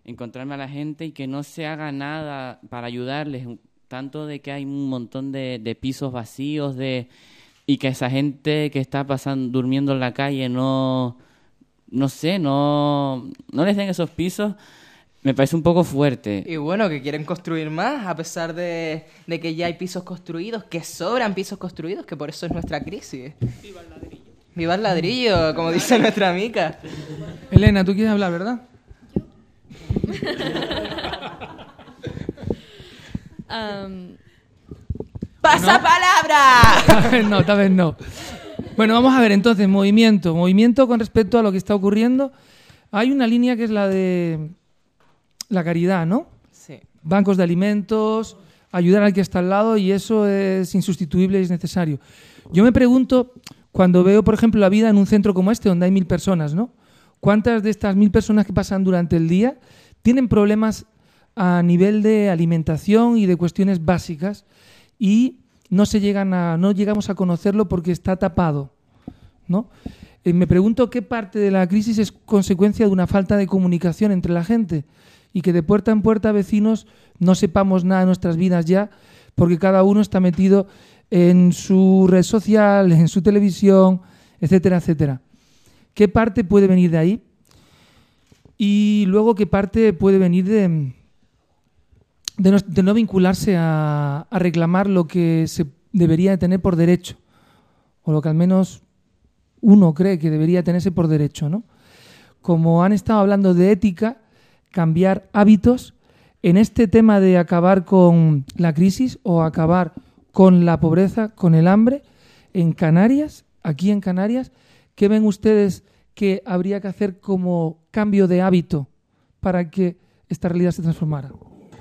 encontrarme a la gente y que no se haga nada para ayudarles, tanto de que hay un montón de, de pisos vacíos de y que esa gente que está pasando durmiendo en la calle no no sé, no no les den esos pisos. Me parece un poco fuerte. Y bueno, que quieren construir más, a pesar de, de que ya hay pisos construidos, que sobran pisos construidos, que por eso es nuestra crisis. Viva el ladrillo. Viva el ladrillo, como dice nuestra amiga. Elena, tú quieres hablar, ¿verdad? um, ¡Pasapalabra! No, tal vez no. Bueno, vamos a ver entonces, movimiento. Movimiento con respecto a lo que está ocurriendo. Hay una línea que es la de la caridad, ¿no? Sí. Bancos de alimentos, ayudar al que está al lado, y eso es insustituible y es necesario. Yo me pregunto, cuando veo, por ejemplo, la vida en un centro como este, donde hay mil personas, ¿no? ¿Cuántas de estas mil personas que pasan durante el día tienen problemas a nivel de alimentación y de cuestiones básicas y no se llegan a, no llegamos a conocerlo porque está tapado, ¿no? Eh, me pregunto qué parte de la crisis es consecuencia de una falta de comunicación entre la gente y que de puerta en puerta vecinos no sepamos nada de nuestras vidas ya porque cada uno está metido en su red social, en su televisión, etcétera, etcétera. ¿Qué parte puede venir de ahí? Y luego, ¿qué parte puede venir de, de, no, de no vincularse a, a reclamar lo que se debería de tener por derecho? O lo que al menos uno cree que debería tenerse por derecho, ¿no? Como han estado hablando de ética, cambiar hábitos, en este tema de acabar con la crisis o acabar con la pobreza, con el hambre, en Canarias, aquí en Canarias, ¿qué ven ustedes que habría que hacer como cambio de hábito para que esta realidad se transformara?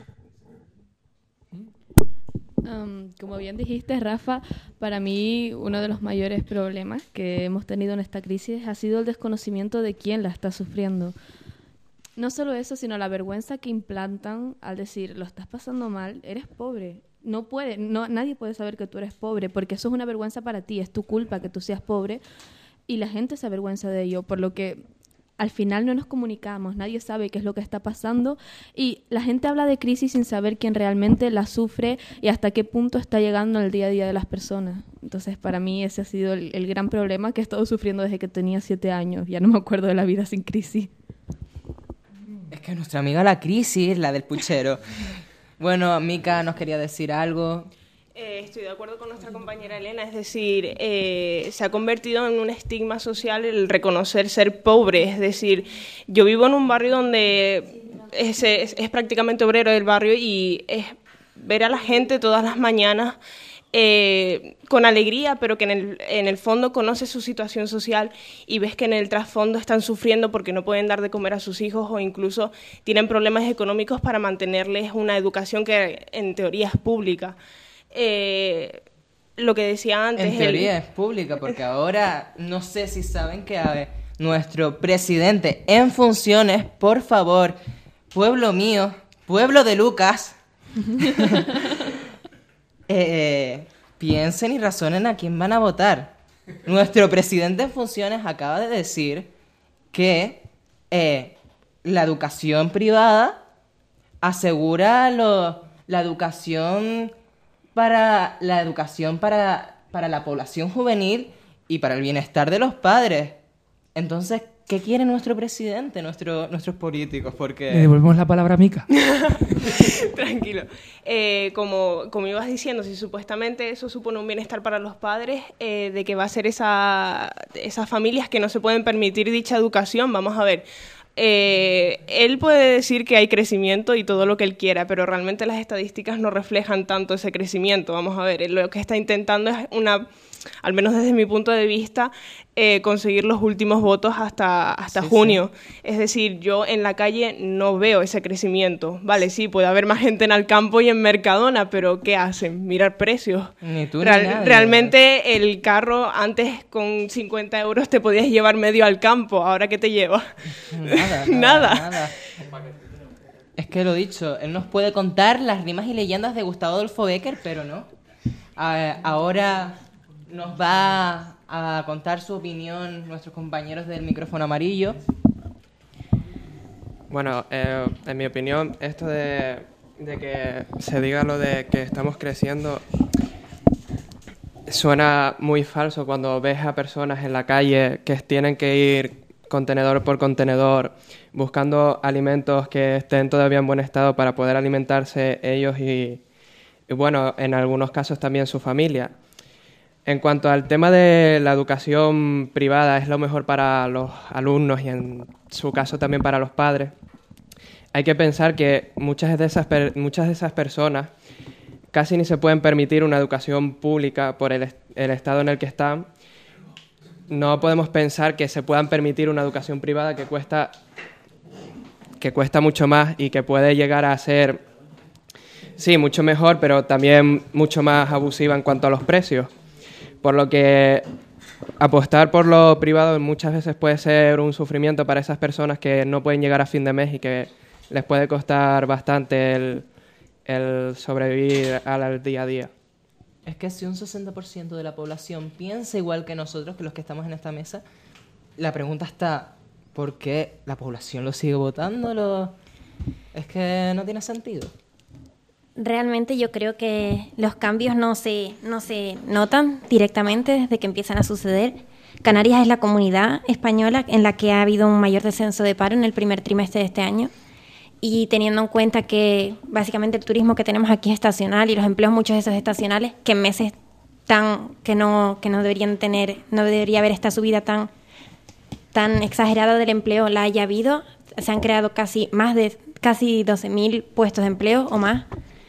Um, como bien dijiste, Rafa, para mí uno de los mayores problemas que hemos tenido en esta crisis ha sido el desconocimiento de quién la está sufriendo. No solo eso, sino la vergüenza que implantan al decir, lo estás pasando mal, eres pobre. No puede, no, nadie puede saber que tú eres pobre, porque eso es una vergüenza para ti, es tu culpa que tú seas pobre, y la gente se avergüenza de ello, por lo que al final no nos comunicamos, nadie sabe qué es lo que está pasando, y la gente habla de crisis sin saber quién realmente la sufre y hasta qué punto está llegando en el día a día de las personas. Entonces, para mí ese ha sido el, el gran problema que he estado sufriendo desde que tenía siete años. Ya no me acuerdo de la vida sin crisis. Es que nuestra amiga la crisis, la del puchero. Bueno, Mica nos quería decir algo. Eh, estoy de acuerdo con nuestra compañera Elena, es decir, eh, se ha convertido en un estigma social el reconocer ser pobre, es decir, yo vivo en un barrio donde es, es, es prácticamente obrero del barrio y es ver a la gente todas las mañanas eh, con alegría, pero que en el, en el fondo conoce su situación social y ves que en el trasfondo están sufriendo porque no pueden dar de comer a sus hijos o incluso tienen problemas económicos para mantenerles una educación que en teoría es pública. Eh, lo que decía antes... En teoría el... es pública, porque ahora no sé si saben que a ver, nuestro presidente en funciones, por favor, pueblo mío, pueblo de Lucas, eh, piensen y razonen a quién van a votar. Nuestro presidente en funciones acaba de decir que eh, la educación privada asegura lo, la educación... para la educación para, para la población juvenil y para el bienestar de los padres. Entonces, ¿qué quiere nuestro presidente, nuestro, nuestros políticos? Porque... Le devolvemos la palabra a Mica. Tranquilo. Eh, como, como ibas diciendo, si supuestamente eso supone un bienestar para los padres, eh, de que va a ser esa, esas familias que no se pueden permitir dicha educación, vamos a ver... Eh, él puede decir que hay crecimiento y todo lo que él quiera, pero realmente las estadísticas no reflejan tanto ese crecimiento. Vamos a ver, él lo que está intentando es una, al menos desde mi punto de vista, eh, conseguir los últimos votos hasta, hasta sí, junio. Sí. Es decir, yo en la calle no veo ese crecimiento. Vale, sí, puede haber más gente en Alcampo y en Mercadona, pero ¿qué hacen? Mirar precios. Ni tú Real, ni nadie. Realmente el carro antes con cincuenta euros te podías llevar medio al campo. ¿Ahora qué te lleva? Nada, nada, nada. Es que lo dicho, él nos puede contar las rimas y leyendas de Gustavo Adolfo Bécquer, pero no. A, ahora nos va a contar su opinión nuestros compañeros del micrófono amarillo. Bueno, eh, en mi opinión, esto de, de que se diga lo de que estamos creciendo suena muy falso cuando ves a personas en la calle que tienen que ir contenedor por contenedor buscando alimentos que estén todavía en buen estado para poder alimentarse ellos y, y bueno, en algunos casos también su familia. En cuanto al tema de la educación privada, es lo mejor para los alumnos y en su caso también para los padres. Hay que pensar que muchas de esas, per- muchas de esas personas casi ni se pueden permitir una educación pública por el, est- el estado en el que están. No podemos pensar que se puedan permitir una educación privada que cuesta, que cuesta mucho más y que puede llegar a ser, sí, mucho mejor, pero también mucho más abusiva en cuanto a los precios. Por lo que apostar por lo privado muchas veces puede ser un sufrimiento para esas personas que no pueden llegar a fin de mes y que les puede costar bastante el, el sobrevivir al, al día a día. Es que si un sesenta por ciento de la población piensa igual que nosotros, que los que estamos en esta mesa, la pregunta está, ¿por qué la población lo sigue votando? Lo... Es que no tiene sentido. Realmente yo creo que los cambios no se, no se notan directamente desde que empiezan a suceder. Canarias es la comunidad española en la que ha habido un mayor descenso de paro en el primer trimestre de este año. Y teniendo en cuenta que básicamente el turismo que tenemos aquí es estacional y los empleos muchos de esos estacionales, que en meses tan que no que no deberían tener, no debería haber esta subida tan tan exagerada del empleo la haya habido, se han creado casi más de casi doce mil puestos de empleo o más.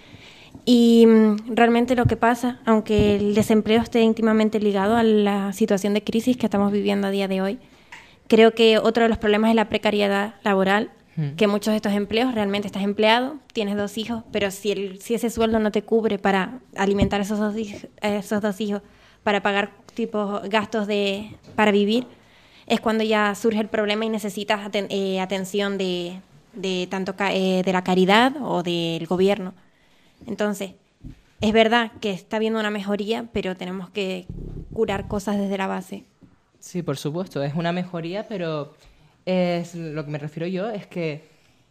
Y mm, realmente lo que pasa, aunque el desempleo esté íntimamente ligado a la situación de crisis que estamos viviendo a día de hoy, creo que otro de los problemas es la precariedad laboral. Que muchos de estos empleos realmente estás empleado, tienes dos hijos, pero si el, si ese sueldo no te cubre para alimentar esos dos hijos, esos dos hijos, para pagar tipos gastos de para vivir, es cuando ya surge el problema y necesitas aten, eh, atención de, de tanto ca, eh, de la caridad o del gobierno. Entonces, es verdad que está habiendo una mejoría, pero tenemos que curar cosas desde la base. Sí, por supuesto, es una mejoría, pero es lo que me refiero yo es que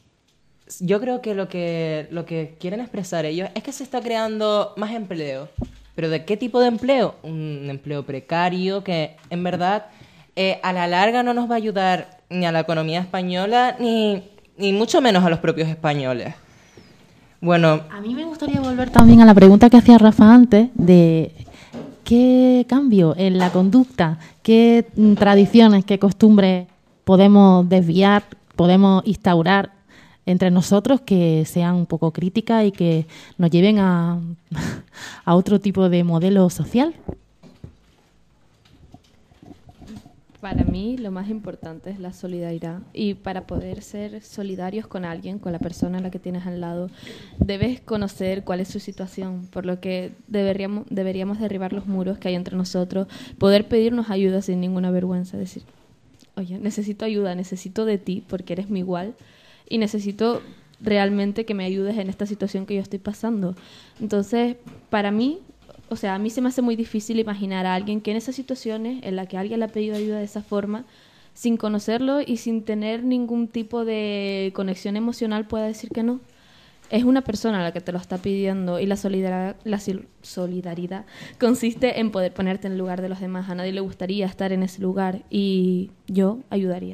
yo creo que lo que lo que quieren expresar ellos es que se está creando más empleo. ¿Pero de qué tipo de empleo? Un empleo precario que en verdad eh, a la larga no nos va a ayudar ni a la economía española ni, ni mucho menos a los propios españoles. Bueno, a mí me gustaría volver también a la pregunta que hacía Rafa antes de qué cambio en la conducta, qué tradiciones, qué costumbres podemos desviar, podemos instaurar entre nosotros que sean un poco críticas y que nos lleven a, a otro tipo de modelo social. Para mí lo más importante es la solidaridad y para poder ser solidarios con alguien, con la persona a la que tienes al lado, debes conocer cuál es su situación, por lo que deberíamos, deberíamos derribar los muros que hay entre nosotros, poder pedirnos ayuda sin ninguna vergüenza, decir, oye, necesito ayuda, necesito de ti porque eres mi igual y necesito realmente que me ayudes en esta situación que yo estoy pasando. Entonces, para mí, o sea, a mí se me hace muy difícil imaginar a alguien que en esas situaciones en la que alguien le ha pedido ayuda de esa forma, sin conocerlo y sin tener ningún tipo de conexión emocional, pueda decir que no. Es una persona la que te lo está pidiendo y la solidaridad, la solidaridad consiste en poder ponerte en el lugar de los demás. A nadie le gustaría estar en ese lugar y yo ayudaría.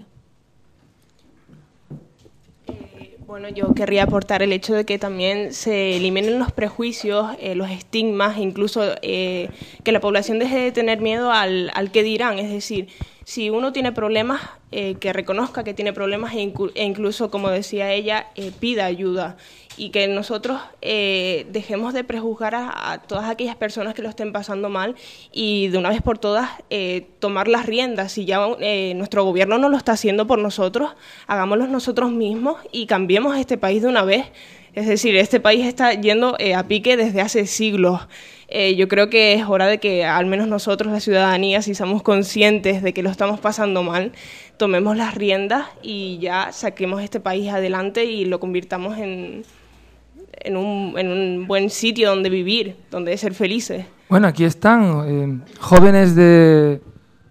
Eh, bueno, yo querría aportar el hecho de que también se eliminen los prejuicios, eh, los estigmas, incluso eh, que la población deje de tener miedo al, al qué dirán. Es decir, si uno tiene problemas, eh, que reconozca que tiene problemas e, incu- e incluso, como decía ella, eh, pida ayuda. Y que nosotros eh, dejemos de prejuzgar a, a todas aquellas personas que lo estén pasando mal y de una vez por todas eh, tomar las riendas. Si ya eh, nuestro gobierno no lo está haciendo por nosotros, hagámoslo nosotros mismos y cambiemos este país de una vez. Es decir, este país está yendo eh, a pique desde hace siglos. Eh, yo creo que es hora de que al menos nosotros, la ciudadanía, si somos conscientes de que lo estamos pasando mal, tomemos las riendas y ya saquemos este país adelante y lo convirtamos en... En un, en un buen sitio donde vivir, donde ser felices. Bueno, aquí están eh, jóvenes de,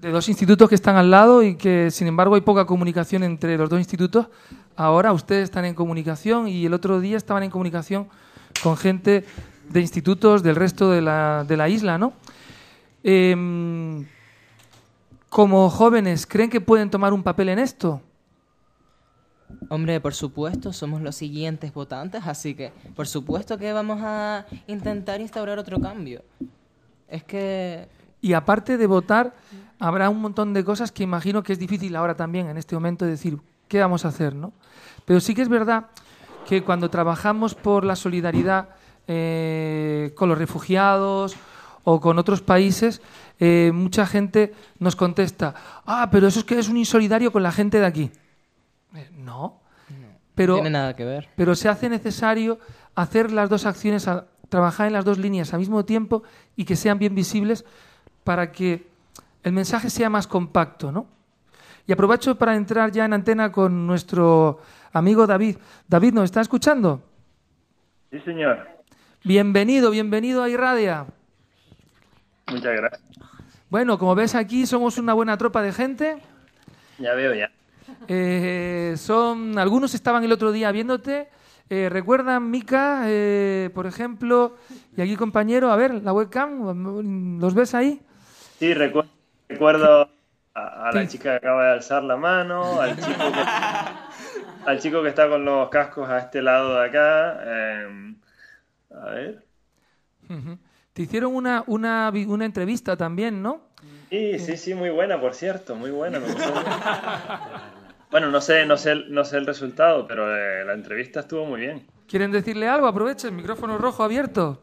de dos institutos que están al lado y que, sin embargo, hay poca comunicación entre los dos institutos. Ahora ustedes están en comunicación y el otro día estaban en comunicación con gente de institutos del resto de la, de la isla, ¿no? Eh, como jóvenes, ¿creen que pueden tomar un papel en esto? Hombre, por supuesto, somos los siguientes votantes, así que por supuesto que vamos a intentar instaurar otro cambio. Es que... Y aparte de votar, habrá un montón de cosas que imagino que es difícil ahora también, en este momento, decir qué vamos a hacer, ¿no? Pero sí que es verdad que cuando trabajamos por la solidaridad eh, con los refugiados o con otros países, eh, mucha gente nos contesta, ah, pero eso es que es un insolidario con la gente de aquí. Eh, no, pero, no tiene nada que ver. Pero se hace necesario hacer las dos acciones, a, trabajar en las dos líneas al mismo tiempo y que sean bien visibles para que el mensaje sea más compacto, ¿no? Y aprovecho para entrar ya en antena con nuestro amigo David. David, ¿nos está escuchando? Sí, señor. Bienvenido, bienvenido a Irradia. Muchas gracias. Bueno, como ves aquí somos una buena tropa de gente. Ya veo, ya. Eh, son algunos estaban el otro día viéndote. Eh, ¿Recuerdan, Mica, eh, por ejemplo, y aquí compañero, a ver, la webcam, ¿los ves ahí? Sí, recuerdo, recuerdo a, a la chica que acaba de alzar la mano, al chico que, al chico que está con los cascos a este lado de acá. Eh, a ver. Uh-huh. Te hicieron una, una, una entrevista también, ¿no? Sí, sí, sí, muy buena, por cierto, muy buena. Me gustó mucho. Bueno, no sé, no sé, no sé el resultado, pero eh, la entrevista estuvo muy bien. ¿Quieren decirle algo? Aprovechen, micrófono rojo abierto.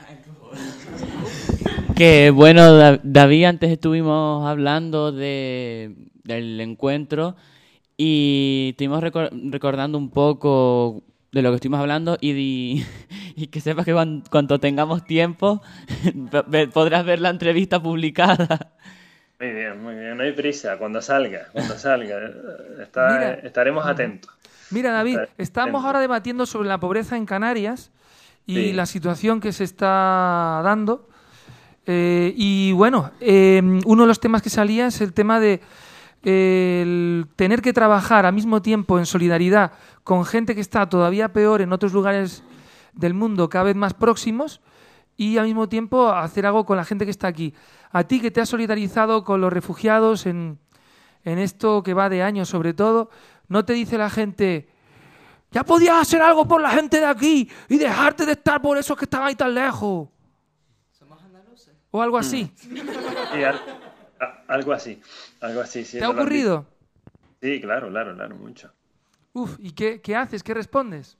Que bueno, Da- David, antes estuvimos hablando de, del encuentro y estuvimos recor- recordando un poco de lo que estuvimos hablando y, di- y que sepas que cuan- cuando tengamos tiempo podrás ver la entrevista publicada. Muy bien, muy bien. No hay prisa. Cuando salga, cuando salga, está, Mira, estaremos atentos. Mira, David, Estaremos estamos atentos. ahora debatiendo sobre la pobreza en Canarias y Sí. la situación que se está dando. Eh, y bueno, eh, uno de los temas que salía es el tema de eh, el tener que trabajar al mismo tiempo en solidaridad con gente que está todavía peor en otros lugares del mundo, cada vez más próximos, y al mismo tiempo hacer algo con la gente que está aquí. A ti que te has solidarizado con los refugiados en, en esto que va de años sobre todo, ¿no te dice la gente, ya podías hacer algo por la gente de aquí y dejarte de estar por esos que están ahí tan lejos? ¿Somos andaluces? O algo así. Sí, al- a- algo así, algo así. Sí, ¿Te ha eso lo han ocurrido? dicho. Sí, claro, claro, claro, mucho. Uf, ¿y qué, qué haces? ¿Qué respondes?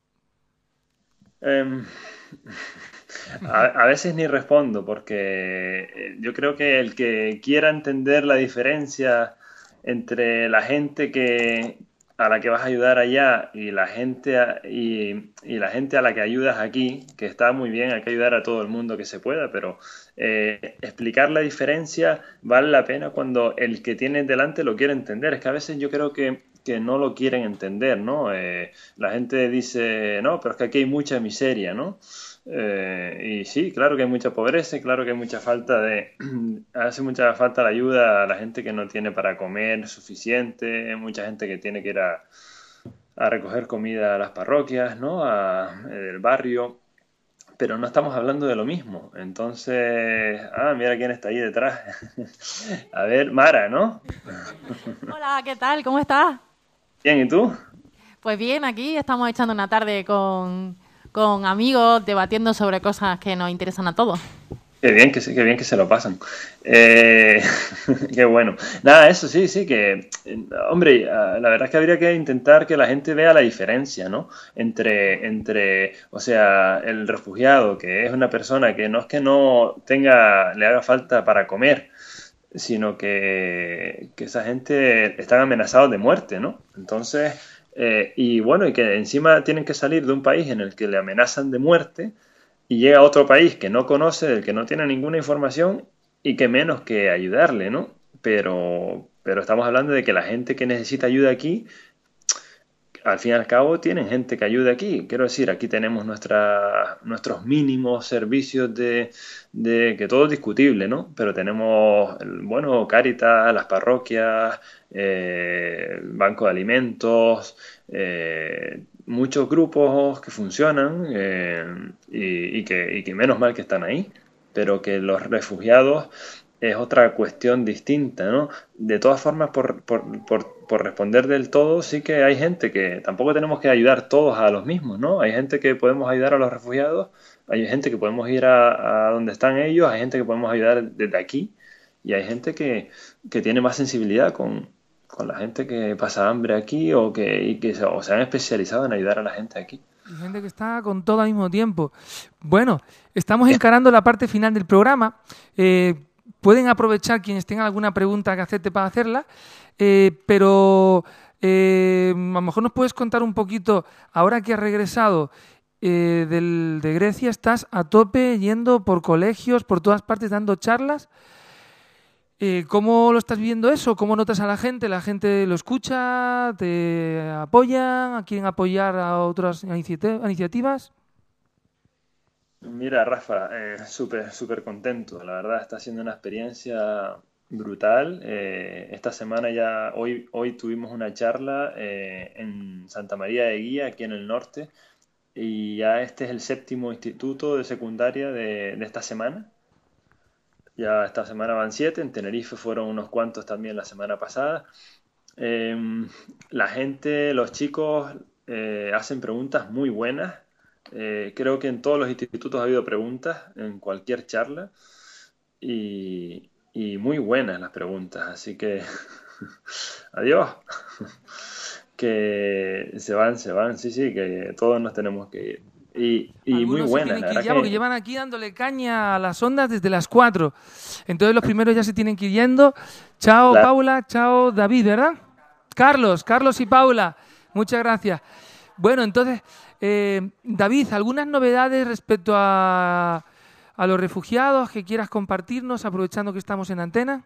Em, a, a veces ni respondo porque eh, yo creo que el que quiera entender la diferencia entre la gente que a la que vas a ayudar allá y la gente a, y, y la gente a la que ayudas aquí, que está muy bien, hay que ayudar a todo el mundo que se pueda, pero eh, explicar la diferencia vale la pena cuando el que tiene delante lo quiere entender. Es que a veces yo creo que que no lo quieren entender, ¿no? Eh, la gente dice, no, pero es que aquí hay mucha miseria, ¿no? Eh, y sí, claro que hay mucha pobreza, y claro que hay mucha falta de... hace mucha falta la ayuda a la gente que no tiene para comer suficiente, mucha gente que tiene que ir a, a recoger comida a las parroquias, ¿no? A, el barrio, pero no estamos hablando de lo mismo. Entonces, ah, mira quién está ahí detrás. A ver, Mara, ¿no? Hola, ¿qué tal? ¿Cómo estás? Bien, ¿y tú? Pues bien, aquí estamos echando una tarde con, con amigos, debatiendo sobre cosas que nos interesan a todos. Qué bien que se, qué bien que se lo pasan. Eh, qué bueno. Nada, eso sí, sí, que, eh, hombre, la verdad es que habría que intentar que la gente vea la diferencia, ¿no? Entre, entre, o sea, el refugiado, que es una persona que no es que no tenga, le haga falta para comer, sino que, que esa gente están amenazados de muerte, ¿no? Entonces, eh, y bueno, y que encima tienen que salir de un país en el que le amenazan de muerte y llega a otro país que no conoce, del que no tiene ninguna información y que menos que ayudarle, ¿no? Pero, pero estamos hablando de que la gente que necesita ayuda aquí, al fin y al cabo tienen gente que ayude aquí. Quiero decir, aquí tenemos nuestra, nuestros mínimos servicios de, de que todo es discutible, ¿no? Pero tenemos, bueno, Cáritas, las parroquias, eh, el Banco de Alimentos, eh, muchos grupos que funcionan eh, y, y, que, y que menos mal que están ahí, pero que los refugiados es otra cuestión distinta, ¿no? De todas formas, por, por, por, por responder del todo, sí que hay gente que tampoco tenemos que ayudar todos a los mismos, ¿no? Hay gente que podemos ayudar a los refugiados, hay gente que podemos ir a, a donde están ellos, hay gente que podemos ayudar desde aquí y hay gente que, que tiene más sensibilidad con, con la gente que pasa hambre aquí o que, y que se, o se han especializado en ayudar a la gente aquí. Y gente que está con todo al mismo tiempo. Bueno, estamos encarando la parte final del programa. Eh, pueden aprovechar quienes tengan alguna pregunta que hacerte para hacerla, eh, pero eh, a lo mejor nos puedes contar un poquito, ahora que has regresado eh, del, de Grecia, estás a tope yendo por colegios, por todas partes dando charlas. Eh, ¿Cómo lo estás viviendo eso? ¿Cómo notas a la gente? ¿La gente lo escucha? ¿Te apoyan? ¿Quieren apoyar a otras iniciativ- iniciativas? Mira, Rafa, eh, súper, súper contento. La verdad está siendo una experiencia brutal. Eh, esta semana ya, hoy, hoy tuvimos una charla eh, en Santa María de Guía, aquí en el norte, y ya este es el séptimo instituto de secundaria de, de esta semana. Ya esta semana van siete, en Tenerife fueron unos cuantos también la semana pasada. Eh, la gente, los chicos eh, hacen preguntas muy buenas. Eh, creo que en todos los institutos ha habido preguntas, en cualquier charla, y, y muy buenas las preguntas, así que adiós, que se van, se van, sí, sí, que todos nos tenemos que ir. Y, y muy buenas, la verdad ya que... porque llevan aquí dándole caña a las ondas desde las cuatro, entonces los primeros ya se tienen que ir yendo. Chao, Claro. Paula, chao, David, ¿verdad? Carlos, Carlos y Paula, muchas gracias. Bueno, entonces, eh, David, ¿algunas novedades respecto a, a los refugiados que quieras compartirnos, aprovechando que estamos en antena?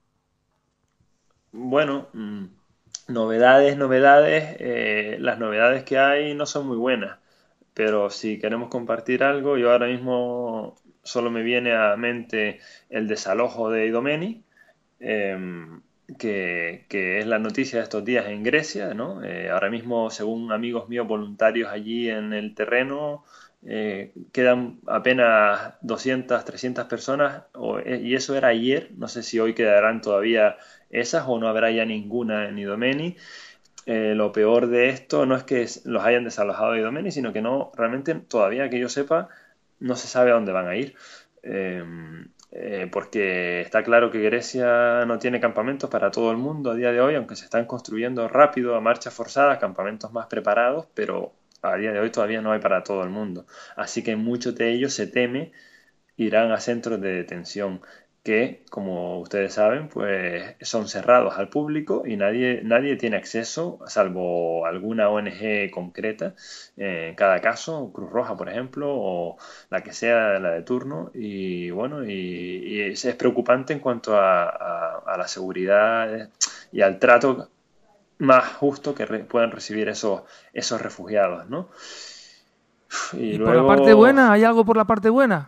Bueno, mm, novedades, novedades, eh, las novedades que hay no son muy buenas, pero si queremos compartir algo, yo ahora mismo solo me viene a mente el desalojo de Idomeni, em, que, que es la noticia de estos días en Grecia, ¿no? Eh, ahora mismo, según amigos míos voluntarios allí en el terreno, eh, quedan apenas doscientas, trescientas personas, o- eh, y eso era ayer. No sé si hoy quedarán todavía esas o no habrá ya ninguna en Idomeni. Eh, lo peor de esto no es que s- los hayan desalojado de Idomeni, sino que no, realmente todavía que yo sepa, no se sabe a dónde van a ir. Eh, eh, porque está claro que Grecia no tiene campamentos para todo el mundo a día de hoy, aunque se están construyendo rápido, a marcha forzada, campamentos más preparados, pero a día de hoy todavía no hay para todo el mundo. Así que muchos de ellos, se teme, irán a centros de detención que, como ustedes saben, pues son cerrados al público y nadie, nadie tiene acceso, salvo alguna O N G concreta, eh, en cada caso, Cruz Roja, por ejemplo, o la que sea la de turno. Y bueno, y, y es, es preocupante en cuanto a, a- a la seguridad y al trato más justo que re- puedan recibir esos, esos refugiados, ¿no? Y Y por la luego... parte buena, ¿hay algo por la parte buena?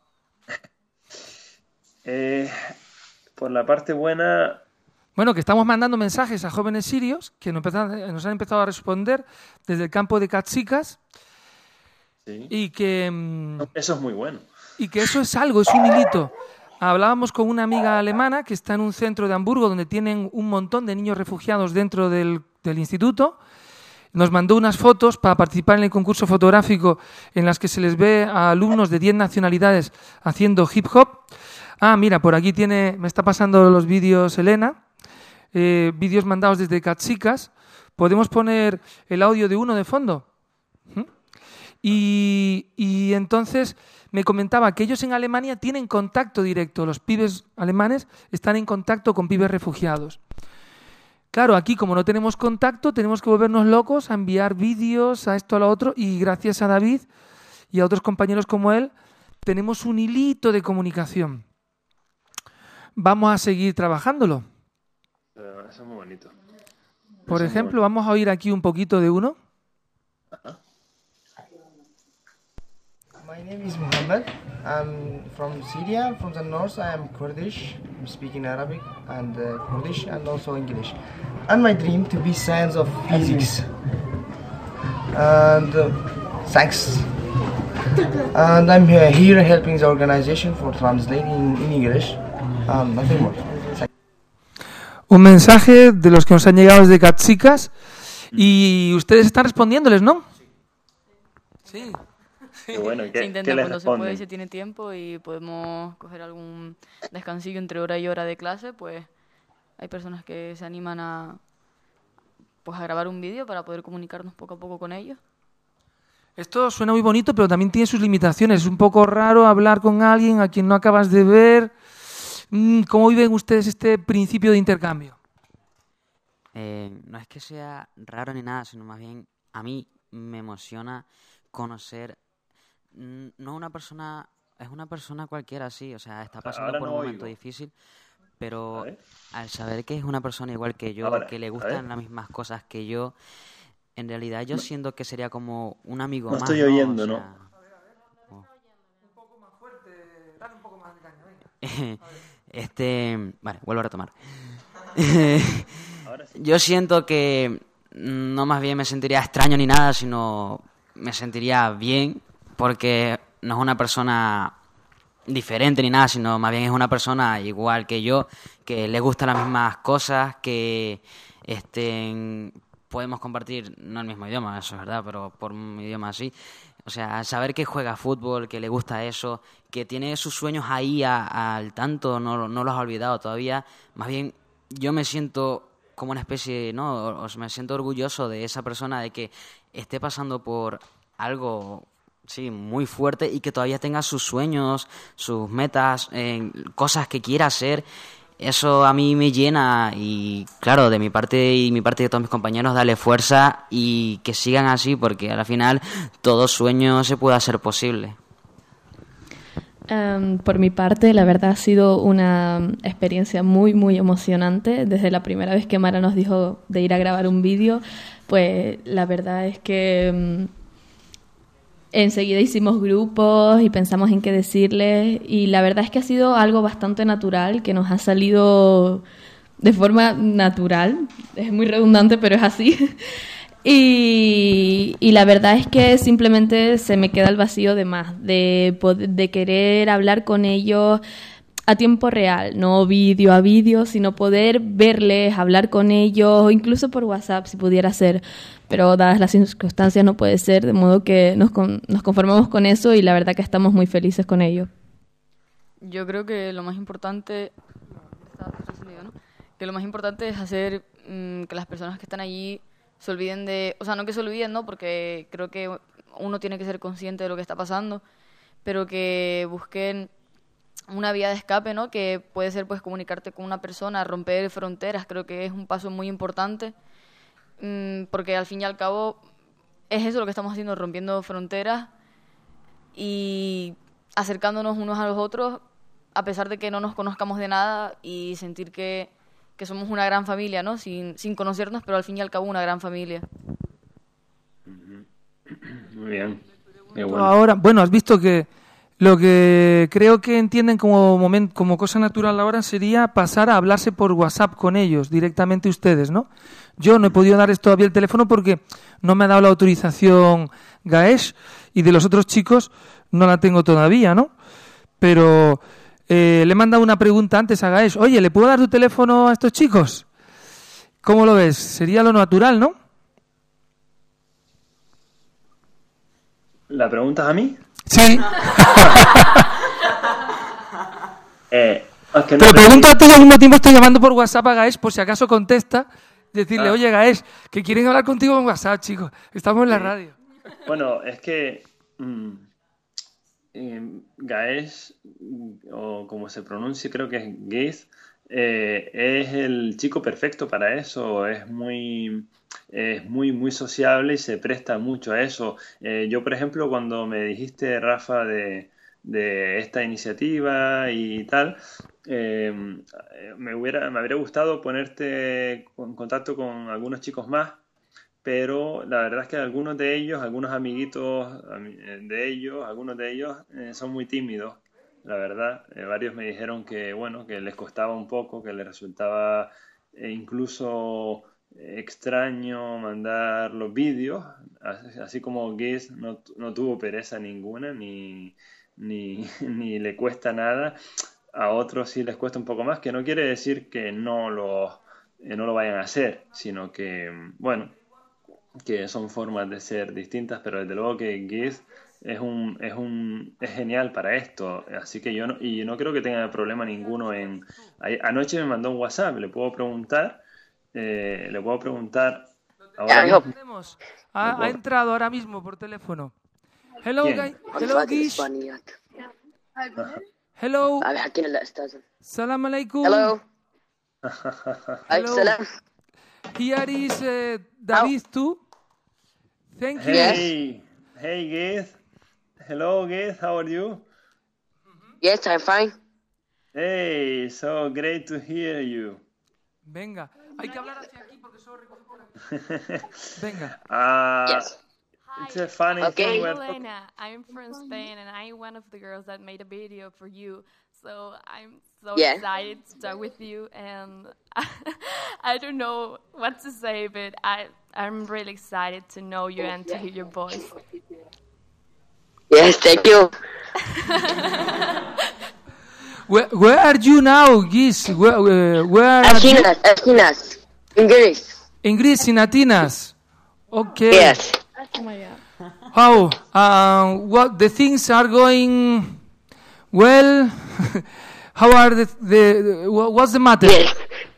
Eh, por la parte buena, Bueno, que estamos mandando mensajes a jóvenes sirios que nos, empezan- nos han empezado a responder desde el campo de Katsikas sí, y que, mm, eso es muy bueno. y que eso es algo, es un hilito. Hablábamos con una amiga alemana que está en un centro de Hamburgo donde tienen un montón de niños refugiados dentro del, del instituto. Nos mandó unas fotos para participar en el concurso fotográfico en las que se les ve a alumnos de diez nacionalidades haciendo hip hop. Ah, mira, por aquí tiene, me está pasando los vídeos Elena, eh, vídeos mandados desde Katsikas. Podemos poner el audio de uno de fondo. ¿Mm? Y, y entonces me comentaba que ellos en Alemania tienen contacto directo, los pibes alemanes están en contacto con pibes refugiados. Claro, aquí como no tenemos contacto, tenemos que volvernos locos a enviar vídeos, a esto, a lo otro, y gracias a David y a otros compañeros como él, tenemos un hilito de comunicación. Vamos a seguir trabajándolo. Pero eso es muy bonito. Por ejemplo, vamos a oír aquí un poquito de uno. My name is Muhammad. I'm from Syria, from the north. I am Kurdish. I'm speaking Arabic and uh, Kurdish and also English. And my dream to be science of physics. And uh, thanks. And I'm here, here helping the organization for translating in English. Um, nothing more. Un mensaje de los que nos han llegado desde Catsicas y ustedes están respondiéndoles, ¿no? Sí. Qué bueno, ¿qué, Se intenta ¿qué les cuando se puede y responden? se tiene tiempo y podemos coger algún descansillo entre hora y hora de clase, pues hay personas que se animan a, pues, a grabar un vídeo para poder comunicarnos poco a poco con ellos. Esto suena muy bonito, pero también tiene sus limitaciones. Es un poco raro hablar con alguien a quien no acabas de ver. ¿Cómo viven ustedes este principio de intercambio? Eh, no es que sea raro ni nada, sino más bien a mí me emociona conocer, mm, no una persona, es una persona cualquiera, sí, o sea, está pasando Ahora por no un momento oigo. difícil, pero A ver. al saber que es una persona igual que yo, Ahora, que le a ver. gustan las mismas cosas que yo, en realidad yo siento que sería como un amigo No más, estoy ¿no? oyendo, O ¿no? sea, Este, vale, vuelvo a retomar. Yo siento que no más bien me sentiría extraño ni nada, sino me sentiría bien, porque no es una persona diferente ni nada, sino más bien es una persona igual que yo, que le gustan las mismas cosas, que este, podemos compartir, no el mismo idioma, eso es verdad, pero por un idioma así. O sea, saber que juega fútbol, que le gusta eso, que tiene sus sueños ahí a- al tanto, no, no los ha olvidado todavía. Más bien, yo me siento como una especie, ¿no? O, o me siento orgulloso de esa persona, de que esté pasando por algo, sí, muy fuerte y que todavía tenga sus sueños, sus metas, eh, cosas que quiera hacer. Eso a mí me llena y, claro, de mi parte y mi parte de todos mis compañeros, darle fuerza y que sigan así, porque al final todo sueño se puede hacer posible. Um, por mi parte, la verdad ha sido una experiencia muy, muy emocionante. Desde la primera vez que Mara nos dijo de ir a grabar un vídeo, pues la verdad es que um, enseguida hicimos grupos y pensamos en qué decirles, y la verdad es que ha sido algo bastante natural, que nos ha salido de forma natural. Es muy redundante, pero es así. Y, y la verdad es que simplemente se me queda el vacío de más, de, poder, de querer hablar con ellos a tiempo real, no vídeo a vídeo, sino poder verles, hablar con ellos, incluso por WhatsApp si pudiera ser, pero dadas las circunstancias no puede ser, de modo que nos, con, nos conformamos con eso y la verdad que estamos muy felices con ello. Yo creo que lo más importante, ¿no? que lo más importante es hacer mmm, que las personas que están allí se olviden de, o sea, no que se olviden, ¿no? Porque creo que uno tiene que ser consciente de lo que está pasando, pero que busquen una vía de escape, ¿no? Que puede ser, pues, comunicarte con una persona, romper fronteras. Creo que es un paso muy importante, mmm, porque al fin y al cabo es eso lo que estamos haciendo, rompiendo fronteras y acercándonos unos a los otros, a pesar de que no nos conozcamos de nada, y sentir que que somos una gran familia, ¿no? Sin, sin conocernos, pero al fin y al cabo una gran familia. Muy bien. Qué bueno. Ahora, bueno, has visto que lo que creo que entienden como momento, como cosa natural ahora sería pasar a hablarse por WhatsApp con ellos, directamente ustedes, ¿no? Yo no he podido darles todavía el teléfono porque no me ha dado la autorización Gaesh, y de los otros chicos no la tengo todavía, ¿no? Pero Eh, le he mandado una pregunta antes a Gaesh. Oye, ¿le puedo dar tu teléfono a estos chicos? ¿Cómo lo ves? Sería lo natural, ¿no? ¿La preguntas a mí? Sí. eh, es que no Te lo te- pregunto a ti y al mismo tiempo estoy llamando por WhatsApp a Gaesh por si acaso contesta. Decirle, Ah. oye Gaesh, que quieren hablar contigo en WhatsApp, chicos. Estamos en la radio. Bueno, es que mm, eh, Gaesh, o como se pronuncia, creo que es Gaez, eh, es el chico perfecto para eso. Es muy, es muy, muy sociable y se presta mucho a eso. Eh, yo, por ejemplo, cuando me dijiste, Rafa, de, de esta iniciativa y tal, eh, me, hubiera, me habría gustado ponerte en contacto con algunos chicos más, pero la verdad es que algunos de ellos, algunos amiguitos de ellos, algunos de ellos eh, son muy tímidos, la verdad. Eh, varios me dijeron que, bueno, que les costaba un poco, que les resultaba eh, incluso extraño mandar los vídeos, así como Giz no, no tuvo pereza ninguna, ni, ni, ni le cuesta nada. A otros sí les cuesta un poco más, que no quiere decir que no lo, eh, no lo vayan a hacer, sino que, bueno, que son formas de ser distintas, pero desde luego que Giz es un, es un es genial para esto, así que yo no, y no creo que tenga problema ninguno en... Anoche me mandó un WhatsApp, le puedo preguntar, eh, le puedo preguntar ahora mismo. Ha, ha entrado ahora mismo por teléfono. Hello, guys. Hello, Giz. Hello. Salam alaikum. Hello. Hello. Here is uh, David too. Thank you. Hey, hey, Giz. Hello, Giz. How are you? Yes, I'm fine. Hey, so great to hear you. Venga, hay que hablar hacia aquí porque solo recoge por aquí. Venga. Uh, Yes. It's a funny Okay. thing. I'm We're Elena. I'm from Spain, and I'm one of the girls that made a video for you. So I'm so Yeah. excited to talk with you, and I don't know what to say, but I I'm really excited to know you and to hear your voice. Yes, thank you. Where, where are you now, Giz? Where, uh, where are you? Athens, Athens, in Greece. In Greece, in Athens. Okay. Yes. Oh my god. How? Uh, what the things are going well? How are the, the wha- what's the matter? Yes.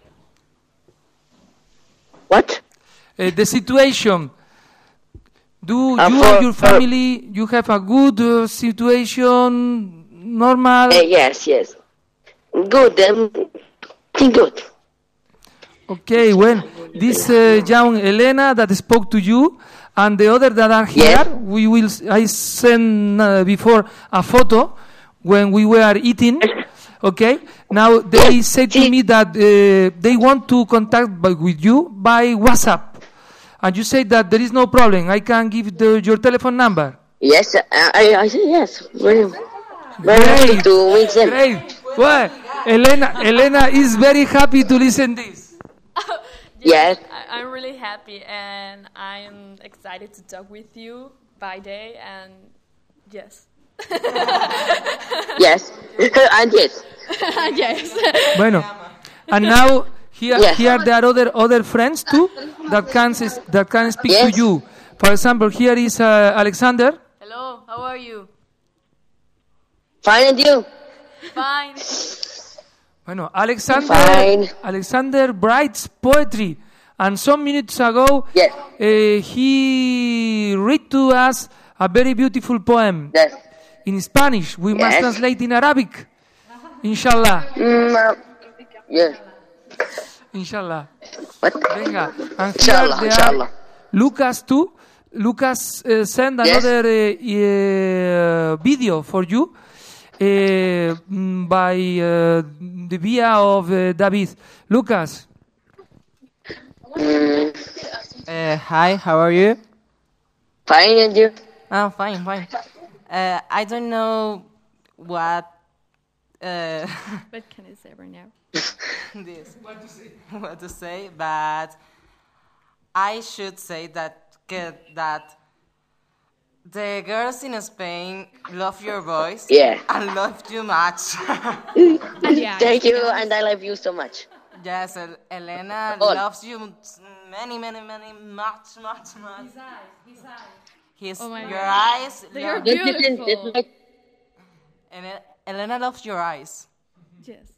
What? Uh, the situation. Do Uh, you for- and your family you have a good uh, situation? Normal? Uh, yes, yes. Good, um, good. Okay, well, this uh, young Elena that spoke to you and the other that are here, we will. I sent uh, before a photo when we were eating. Okay, now they said to me that uh, they want to contact by, with you by WhatsApp, and you say that there is no problem. I can give the, your telephone number. Yes, uh, I, I say yes. Very, very happy to meet them. Great. Well, Elena, Elena is very happy to listen this. Yes. I, I'm really happy, and I'm excited to talk with you by day, and yes. Yes. And yes. Yes. Bueno, and now here, Yes. here there are other other friends too that can s- that can speak Yes. to you. For example, here is uh, Alexander. Hello, how are you? Fine, and you? Fine. Bueno, Alexander Fine. Alexander writes poetry, and some minutes ago Yes. uh, he read to us a very beautiful poem Yes. in Spanish. We must Yes. translate in Arabic. Inshallah. Mm, uh, yes. Inshallah. What? Venga. And Inshallah, here there inshallah. are Lucas too. Lucas uh, sent Yes. another uh, uh, video for you uh, mm, by uh, the via of uh, David. Lucas. Mm, Uh, hi, how are you? fine, and you? Oh, fine, fine. Uh, I don't know what. Uh, What can I say right now? this. What to say? What to say, but I should say that that the girls in Spain love your voice. Yeah. And love you much. Thank you, and I love you so much. Yes, El- Elena Oh. loves you many, many, many, much, much, much. His eyes, his eyes. His, Oh my your God. eyes. They are love- beautiful. And El- Elena loves your eyes. Yes.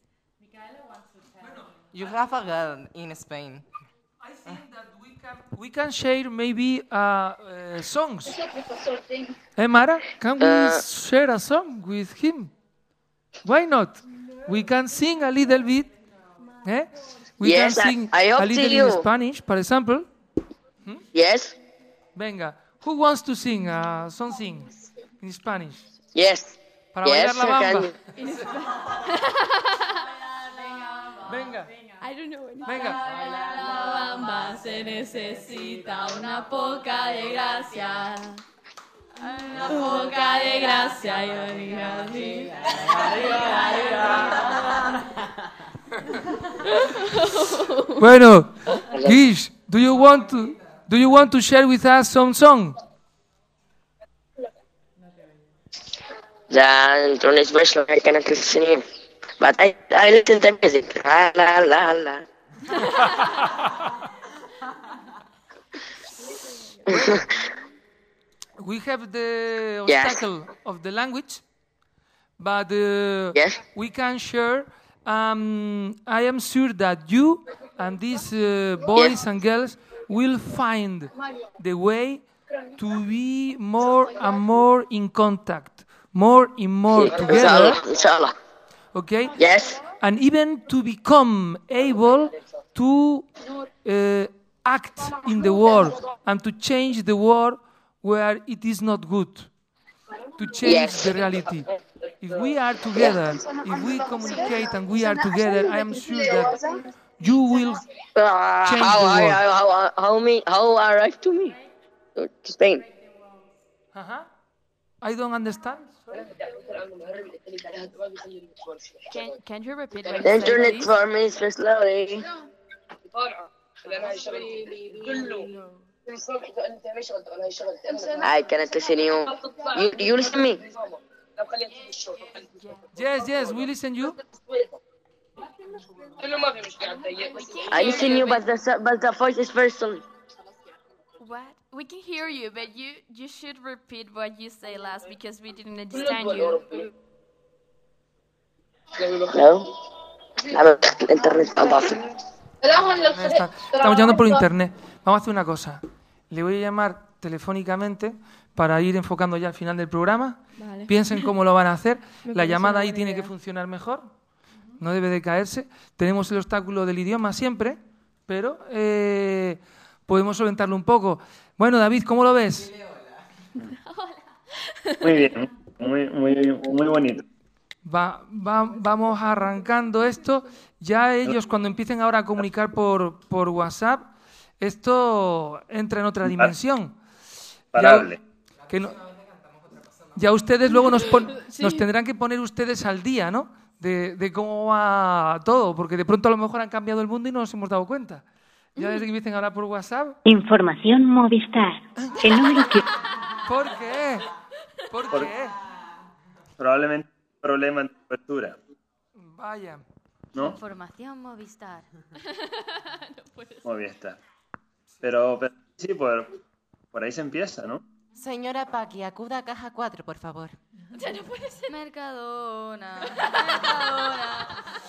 You have a girl in Spain. I think that we can we can share maybe uh, uh, songs. Eh, Mara? Can we Uh, share a song with him? Why not? We can sing a little bit. Eh? We Yes, can I- sing I hope a little to in you. Spanish, for example. Yes. Venga. Who wants to sing uh, something in Spanish? Yes. Para Yes, bailar la I bamba. can. Venga. I don't know any- Venga. La bamba se necesita una poca de gracia. Una poca de gracia. Yo digo así. Bueno, Gish, do you want to do you want to share with us some song? The Tony's version I cannot listen in. But I, I listen to music. La la la la. We have the Yes. obstacle of the language, but uh, Yes. we can share. Um, I am sure that you and these uh, boys Yes. and girls will find the way to be more and more in contact, more and more together. Inshallah, inshallah. Okay? Yes. And even to become able to uh, act in the world and to change the world where it is not good, to change Yes. the reality. If we are together, if we communicate and we are together, I am sure that you will Uh, change how, the I, world. how, how, how me how arrived to me to to Spain? Uh-huh. I don't understand. Can, can you repeat what you The said, internet please? for me is very slowly. I cannot listen you. You, you listen me. Yes, yes, we listen you. I listen you, but the so- but the voice is very slow. What? We can hear you, but you you should repeat what you say last because we didn't understand you. No. A ver, el internet está fácil. Ahí está. Estamos llamando por internet. Vamos a hacer una cosa. Le voy a llamar telefónicamente para ir enfocando ya al final del programa. Vale. Piensen cómo lo van a hacer. Me La parece llamada una ahí buena tiene idea. que funcionar mejor. No debe de caerse. Tenemos el obstáculo del idioma siempre, pero eh, podemos solventarlo un poco. Bueno, David, ¿cómo lo ves? Muy bien, muy, muy, muy bonito. Va, va- vamos arrancando esto. Ya ellos, cuando empiecen ahora a comunicar por, por WhatsApp, esto entra en otra dimensión. Parable. Ya, que no- ya ustedes luego nos, pon- Sí. nos tendrán que poner ustedes al día, ¿no? De, de cómo va todo, porque de pronto a lo mejor han cambiado el mundo y no nos hemos dado cuenta. Ya desde que empiecen a hablar por WhatsApp. Información Movistar. El número que... ¿Por qué? ¿Por Por- qué? Probablemente un problema de cobertura, Vaya. ¿no? Información Movistar. Movistar. Pero, pero sí, por, por ahí se empieza, ¿no? Señora Paqui, acuda a caja cuatro, por favor. Ya no puede ser. Mercadona. Mercadona.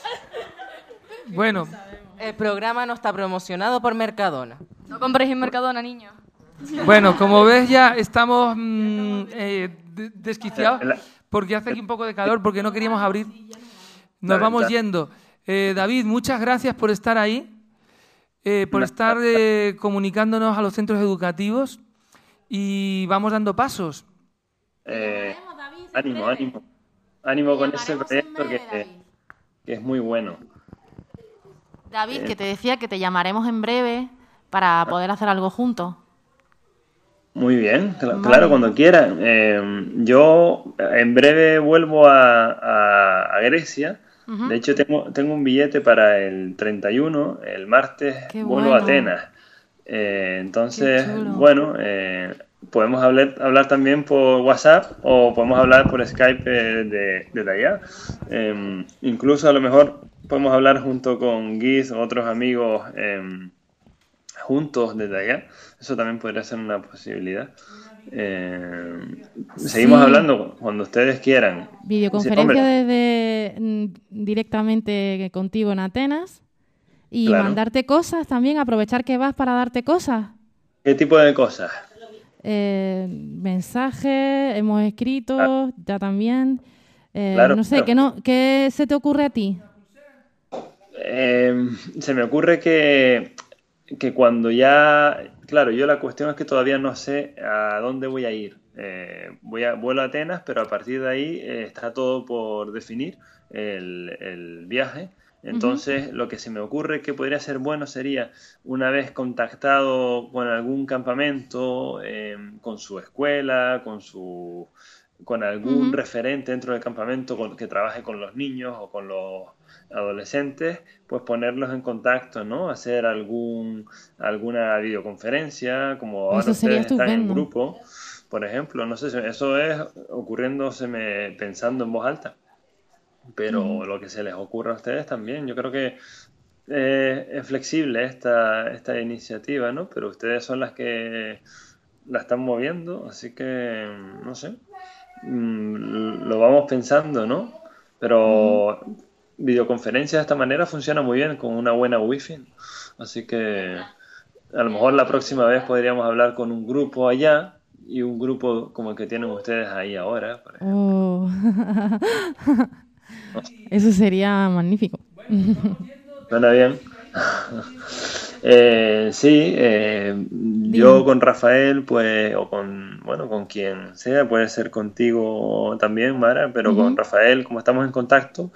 Bueno, El programa no está promocionado por Mercadona. No compres en Mercadona, niño. bueno, como ves ya estamos mm, eh, de- desquiciados La- porque hace aquí un poco de calor, porque no queríamos abrir. Nos La vamos ventana. yendo. Eh, David, muchas gracias por estar ahí, eh, por Una- estar eh, comunicándonos a los centros educativos y vamos dando pasos. Eh, ánimo, ánimo. Ánimo con ese proyecto que, que es muy bueno. David, Eh. que te decía que te llamaremos en breve para poder hacer algo juntos. Muy bien, cl- Vale. claro, cuando quieran. Eh, yo en breve vuelvo a, a- a Grecia. Ujú. De hecho, tengo, tengo un billete para el treinta y uno, el martes Qué vuelvo bueno. a Atenas. Eh, entonces, Qué chulo. bueno, eh, podemos hablar, hablar también por WhatsApp o podemos hablar por Skype eh, de, desde allá. Eh, incluso a lo mejor podemos hablar junto con Giz o otros amigos eh, juntos desde allá. Eso también podría ser una posibilidad. Eh, seguimos Sí. hablando cuando ustedes quieran. Sí, Videoconferencia hombre, desde mm, directamente contigo en Atenas y Claro. mandarte cosas también, aprovechar que vas para darte cosas. ¿qué tipo de cosas? Eh, mensajes, hemos escrito, ya también. Eh, Claro, no sé, claro. ¿qué, no, ¿qué se te ocurre a ti? Eh, se me ocurre que, que cuando ya, claro, yo la cuestión es que todavía no sé a dónde voy a ir. Eh, voy a, vuelo a Atenas, pero a partir de ahí eh, está todo por definir el, el viaje. Entonces, uh-huh. lo que se me ocurre que podría ser bueno sería, una vez contactado con algún campamento, eh, con su escuela, con su con algún uh-huh. referente dentro del campamento con, que trabaje con los niños o con los adolescentes, pues ponerlos en contacto, ¿no? Hacer algún alguna videoconferencia, como ahora eso ustedes estupendo. Están en grupo, por ejemplo. No sé, eso es ocurriéndoseme pensando en voz alta. Pero uh-huh. lo que se les ocurra a ustedes también. Yo creo que eh, es flexible esta, esta iniciativa, ¿no? Pero ustedes son las que la están moviendo, así que, no sé, mm, lo vamos pensando, ¿no? Pero uh-huh. videoconferencias de esta manera funciona muy bien con una buena wifi. Así que a lo mejor la próxima vez podríamos hablar con un grupo allá y un grupo como el que tienen ustedes ahí ahora. Por ejemplo. Oh. Eso sería magnífico. ¿Suena bien? eh, sí, eh, yo con Rafael, pues, o con, bueno, con quien sea, puede ser contigo también, Mara, pero uh-huh. con Rafael, como estamos en contacto,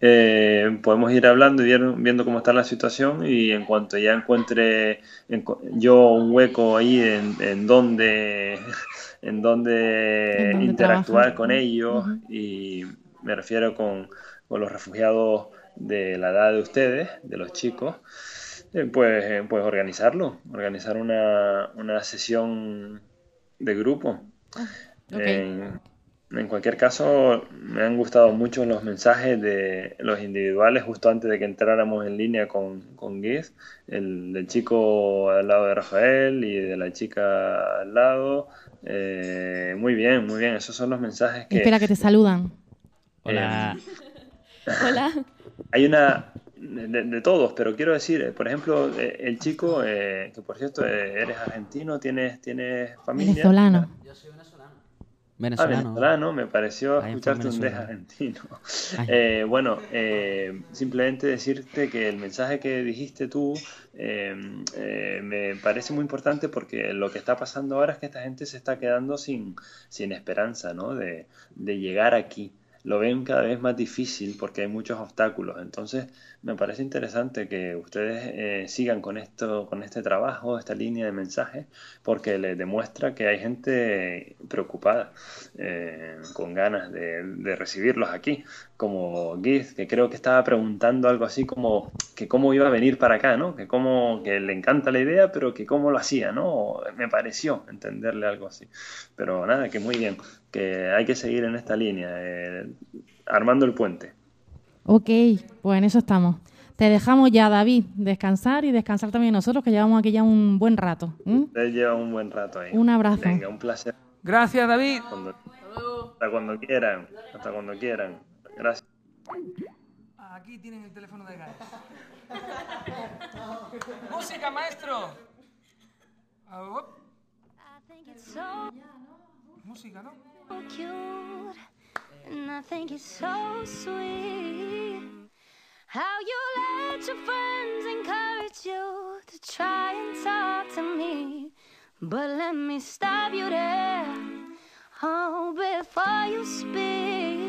eh, podemos ir hablando y ir viendo cómo está la situación, y en cuanto ya encuentre en, yo un hueco ahí en, en donde, en donde ¿En interactuar trabajas? Con ellos, uh-huh. y me refiero con, con los refugiados de la edad de ustedes, de los chicos, eh, pues, eh, pues organizarlo, organizar una, una sesión de grupo. Okay. En, en cualquier caso, me han gustado mucho los mensajes de los individuales justo antes de que entráramos en línea con, con Giz, el del chico al lado de Rafael y de la chica al lado. Eh, muy bien, muy bien, esos son los mensajes que... Espera, que te saludan. Hola. Eh, Hola. Hay una de, de todos, pero quiero decir, por ejemplo, el chico, eh, que por cierto eres argentino, tienes, tienes familia. Venezolano. Yo soy venezolano. Venezolano. Ah, venezolano, me pareció escucharte un de argentino. Eh, bueno, eh, simplemente decirte que el mensaje que dijiste tú eh, eh, me parece muy importante, porque lo que está pasando ahora es que esta gente se está quedando sin, sin esperanza, ¿no? De, de llegar aquí. Lo ven cada vez más difícil porque hay muchos obstáculos. Entonces me parece interesante que ustedes eh, sigan con esto, con este trabajo, esta línea de mensajes, porque les demuestra que hay gente preocupada, eh, con ganas de, de recibirlos aquí, como Giz, que creo que estaba preguntando algo así como que cómo iba a venir para acá, ¿no? Que cómo, que le encanta la idea, pero que cómo lo hacía, ¿no? Me pareció entenderle algo así. Pero nada, que muy bien, que hay que seguir en esta línea, eh, armando el puente. Ok, pues en eso estamos. Te dejamos ya, David, descansar y descansar también nosotros, que llevamos aquí ya un buen rato. ¿Mm? Ustedes llevan un buen rato ahí. Un abrazo. Venga, un placer. Gracias, David. Cuando, hasta cuando quieran, hasta cuando quieran. Gracias. Aquí tienen el teléfono de Gael. Música, maestro. Música, ¿no? And I think it's so sweet how you let your friends encourage you to try and talk to me. But let me stop you there, oh, before you speak.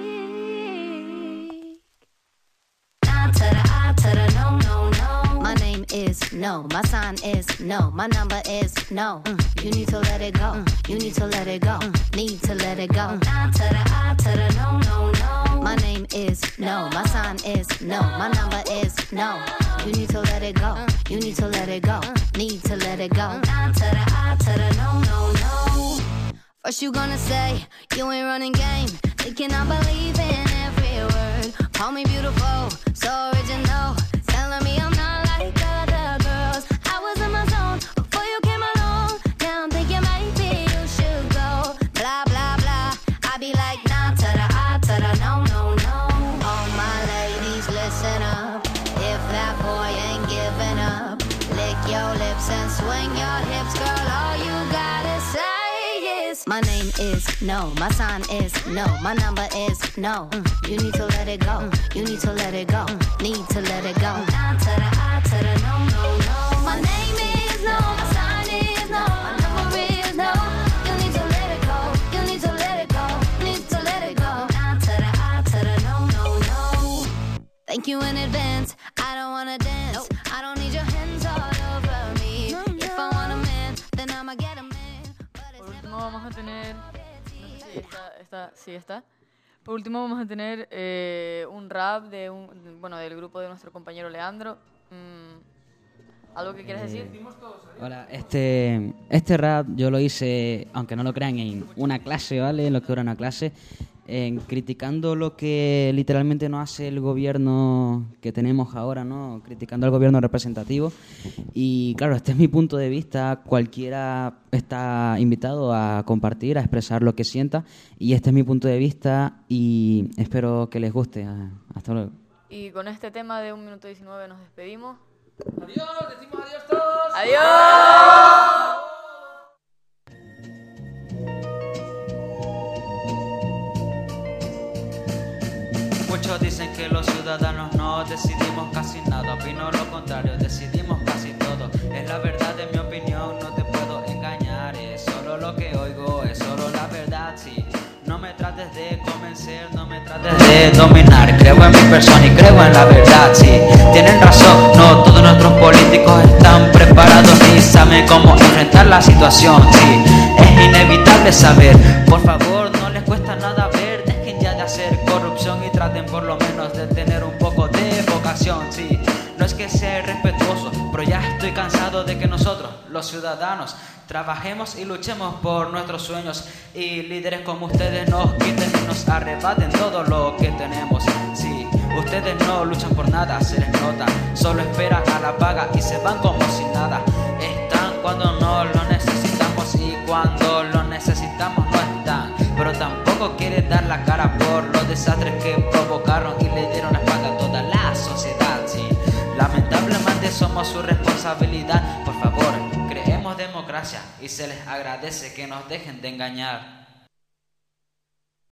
Nah to the I to the no, no, no. My name is no, my sign is no, my number is no. Mm. You need to let it go, mm. You need to let it go, mm. Need to let it go. Nah to the I to the no, no, no. My name is no, my sign is no, my number is no. You need to let it go, mm. You need to let it go, mm. Need to let it go. Nah to the I to the no, no, no. First you gonna say you ain't running game, thinking I believe in every word. Call me beautiful, so original, telling me I'm not like other girls. I was in my zone before you came along. Now I'm thinking maybe you should go. Blah blah blah. I be like nah to the I to the no no no. All my ladies listen up. If that boy ain't giving up, lick your lips and swing your hips, girl. All you gotta say is my name is no, my sign is no, my number is no. Mm. You need to let it go, mm. You need to let it go, mm. Need to let it go. Nah to the I to the no, no, no. My name is no, my sign is no, my number is no. You need to let it go, you Thank you in advance. I don't wanna dance. Nope. I don't need your hands all over me. No, no. If I want a man, then I'ma get a man. Por último vamos a tener, no sé si está, está, sí está. Por último vamos a tener eh, un rap de un, bueno, del grupo de nuestro compañero Leandro. Mm, ¿Algo que quieras decir? Eh, hola, este, este rap yo lo hice, aunque no lo crean, en una clase, ¿vale? En lo que era una clase, en criticando lo que literalmente no hace el gobierno que tenemos ahora, ¿no? Criticando al gobierno representativo. Y claro, este es mi punto de vista. Cualquiera está invitado a compartir, a expresar lo que sienta. Y este es mi punto de vista y espero que les guste. Hasta luego. Y con este tema de un minuto diecinueve nos despedimos. Adiós, decimos adiós todos. Adiós. Muchos dicen que los ciudadanos no decidimos casi nada. Opino lo contrario, decidimos casi todo. Es la verdad de mi opinión, no te puedo engañar. Es solo lo que oigo, es solo la verdad, sí. No me trates de convencer, no me trates de dominar. Creo en mi persona y creo en la verdad, sí. Tienen razón, no todos nuestros políticos están preparados ni saben cómo enfrentar la situación, sí. Es inevitable saber, por favor, no les cuesta nada ver. Dejen ya de hacer corrupción y traten por lo menos de tener un poco de vocación, sí. No es que sea irrespetuoso, pero ya estoy cansado de que nosotros, los ciudadanos, trabajemos y luchemos por nuestros sueños y líderes como ustedes nos quiten y nos arrebaten todo lo que tenemos. Sí, ustedes no luchan por nada, se les nota, solo esperan a la paga y se van como si nada. Están cuando no lo necesitamos y cuando lo necesitamos no están, pero tampoco quieren dar la cara por los desastres que provocaron y le dieron la espalda a toda la sociedad. Sí, lamentablemente somos su responsabilidad. Por favor, creemos democracia y se les agradece que nos dejen de engañar.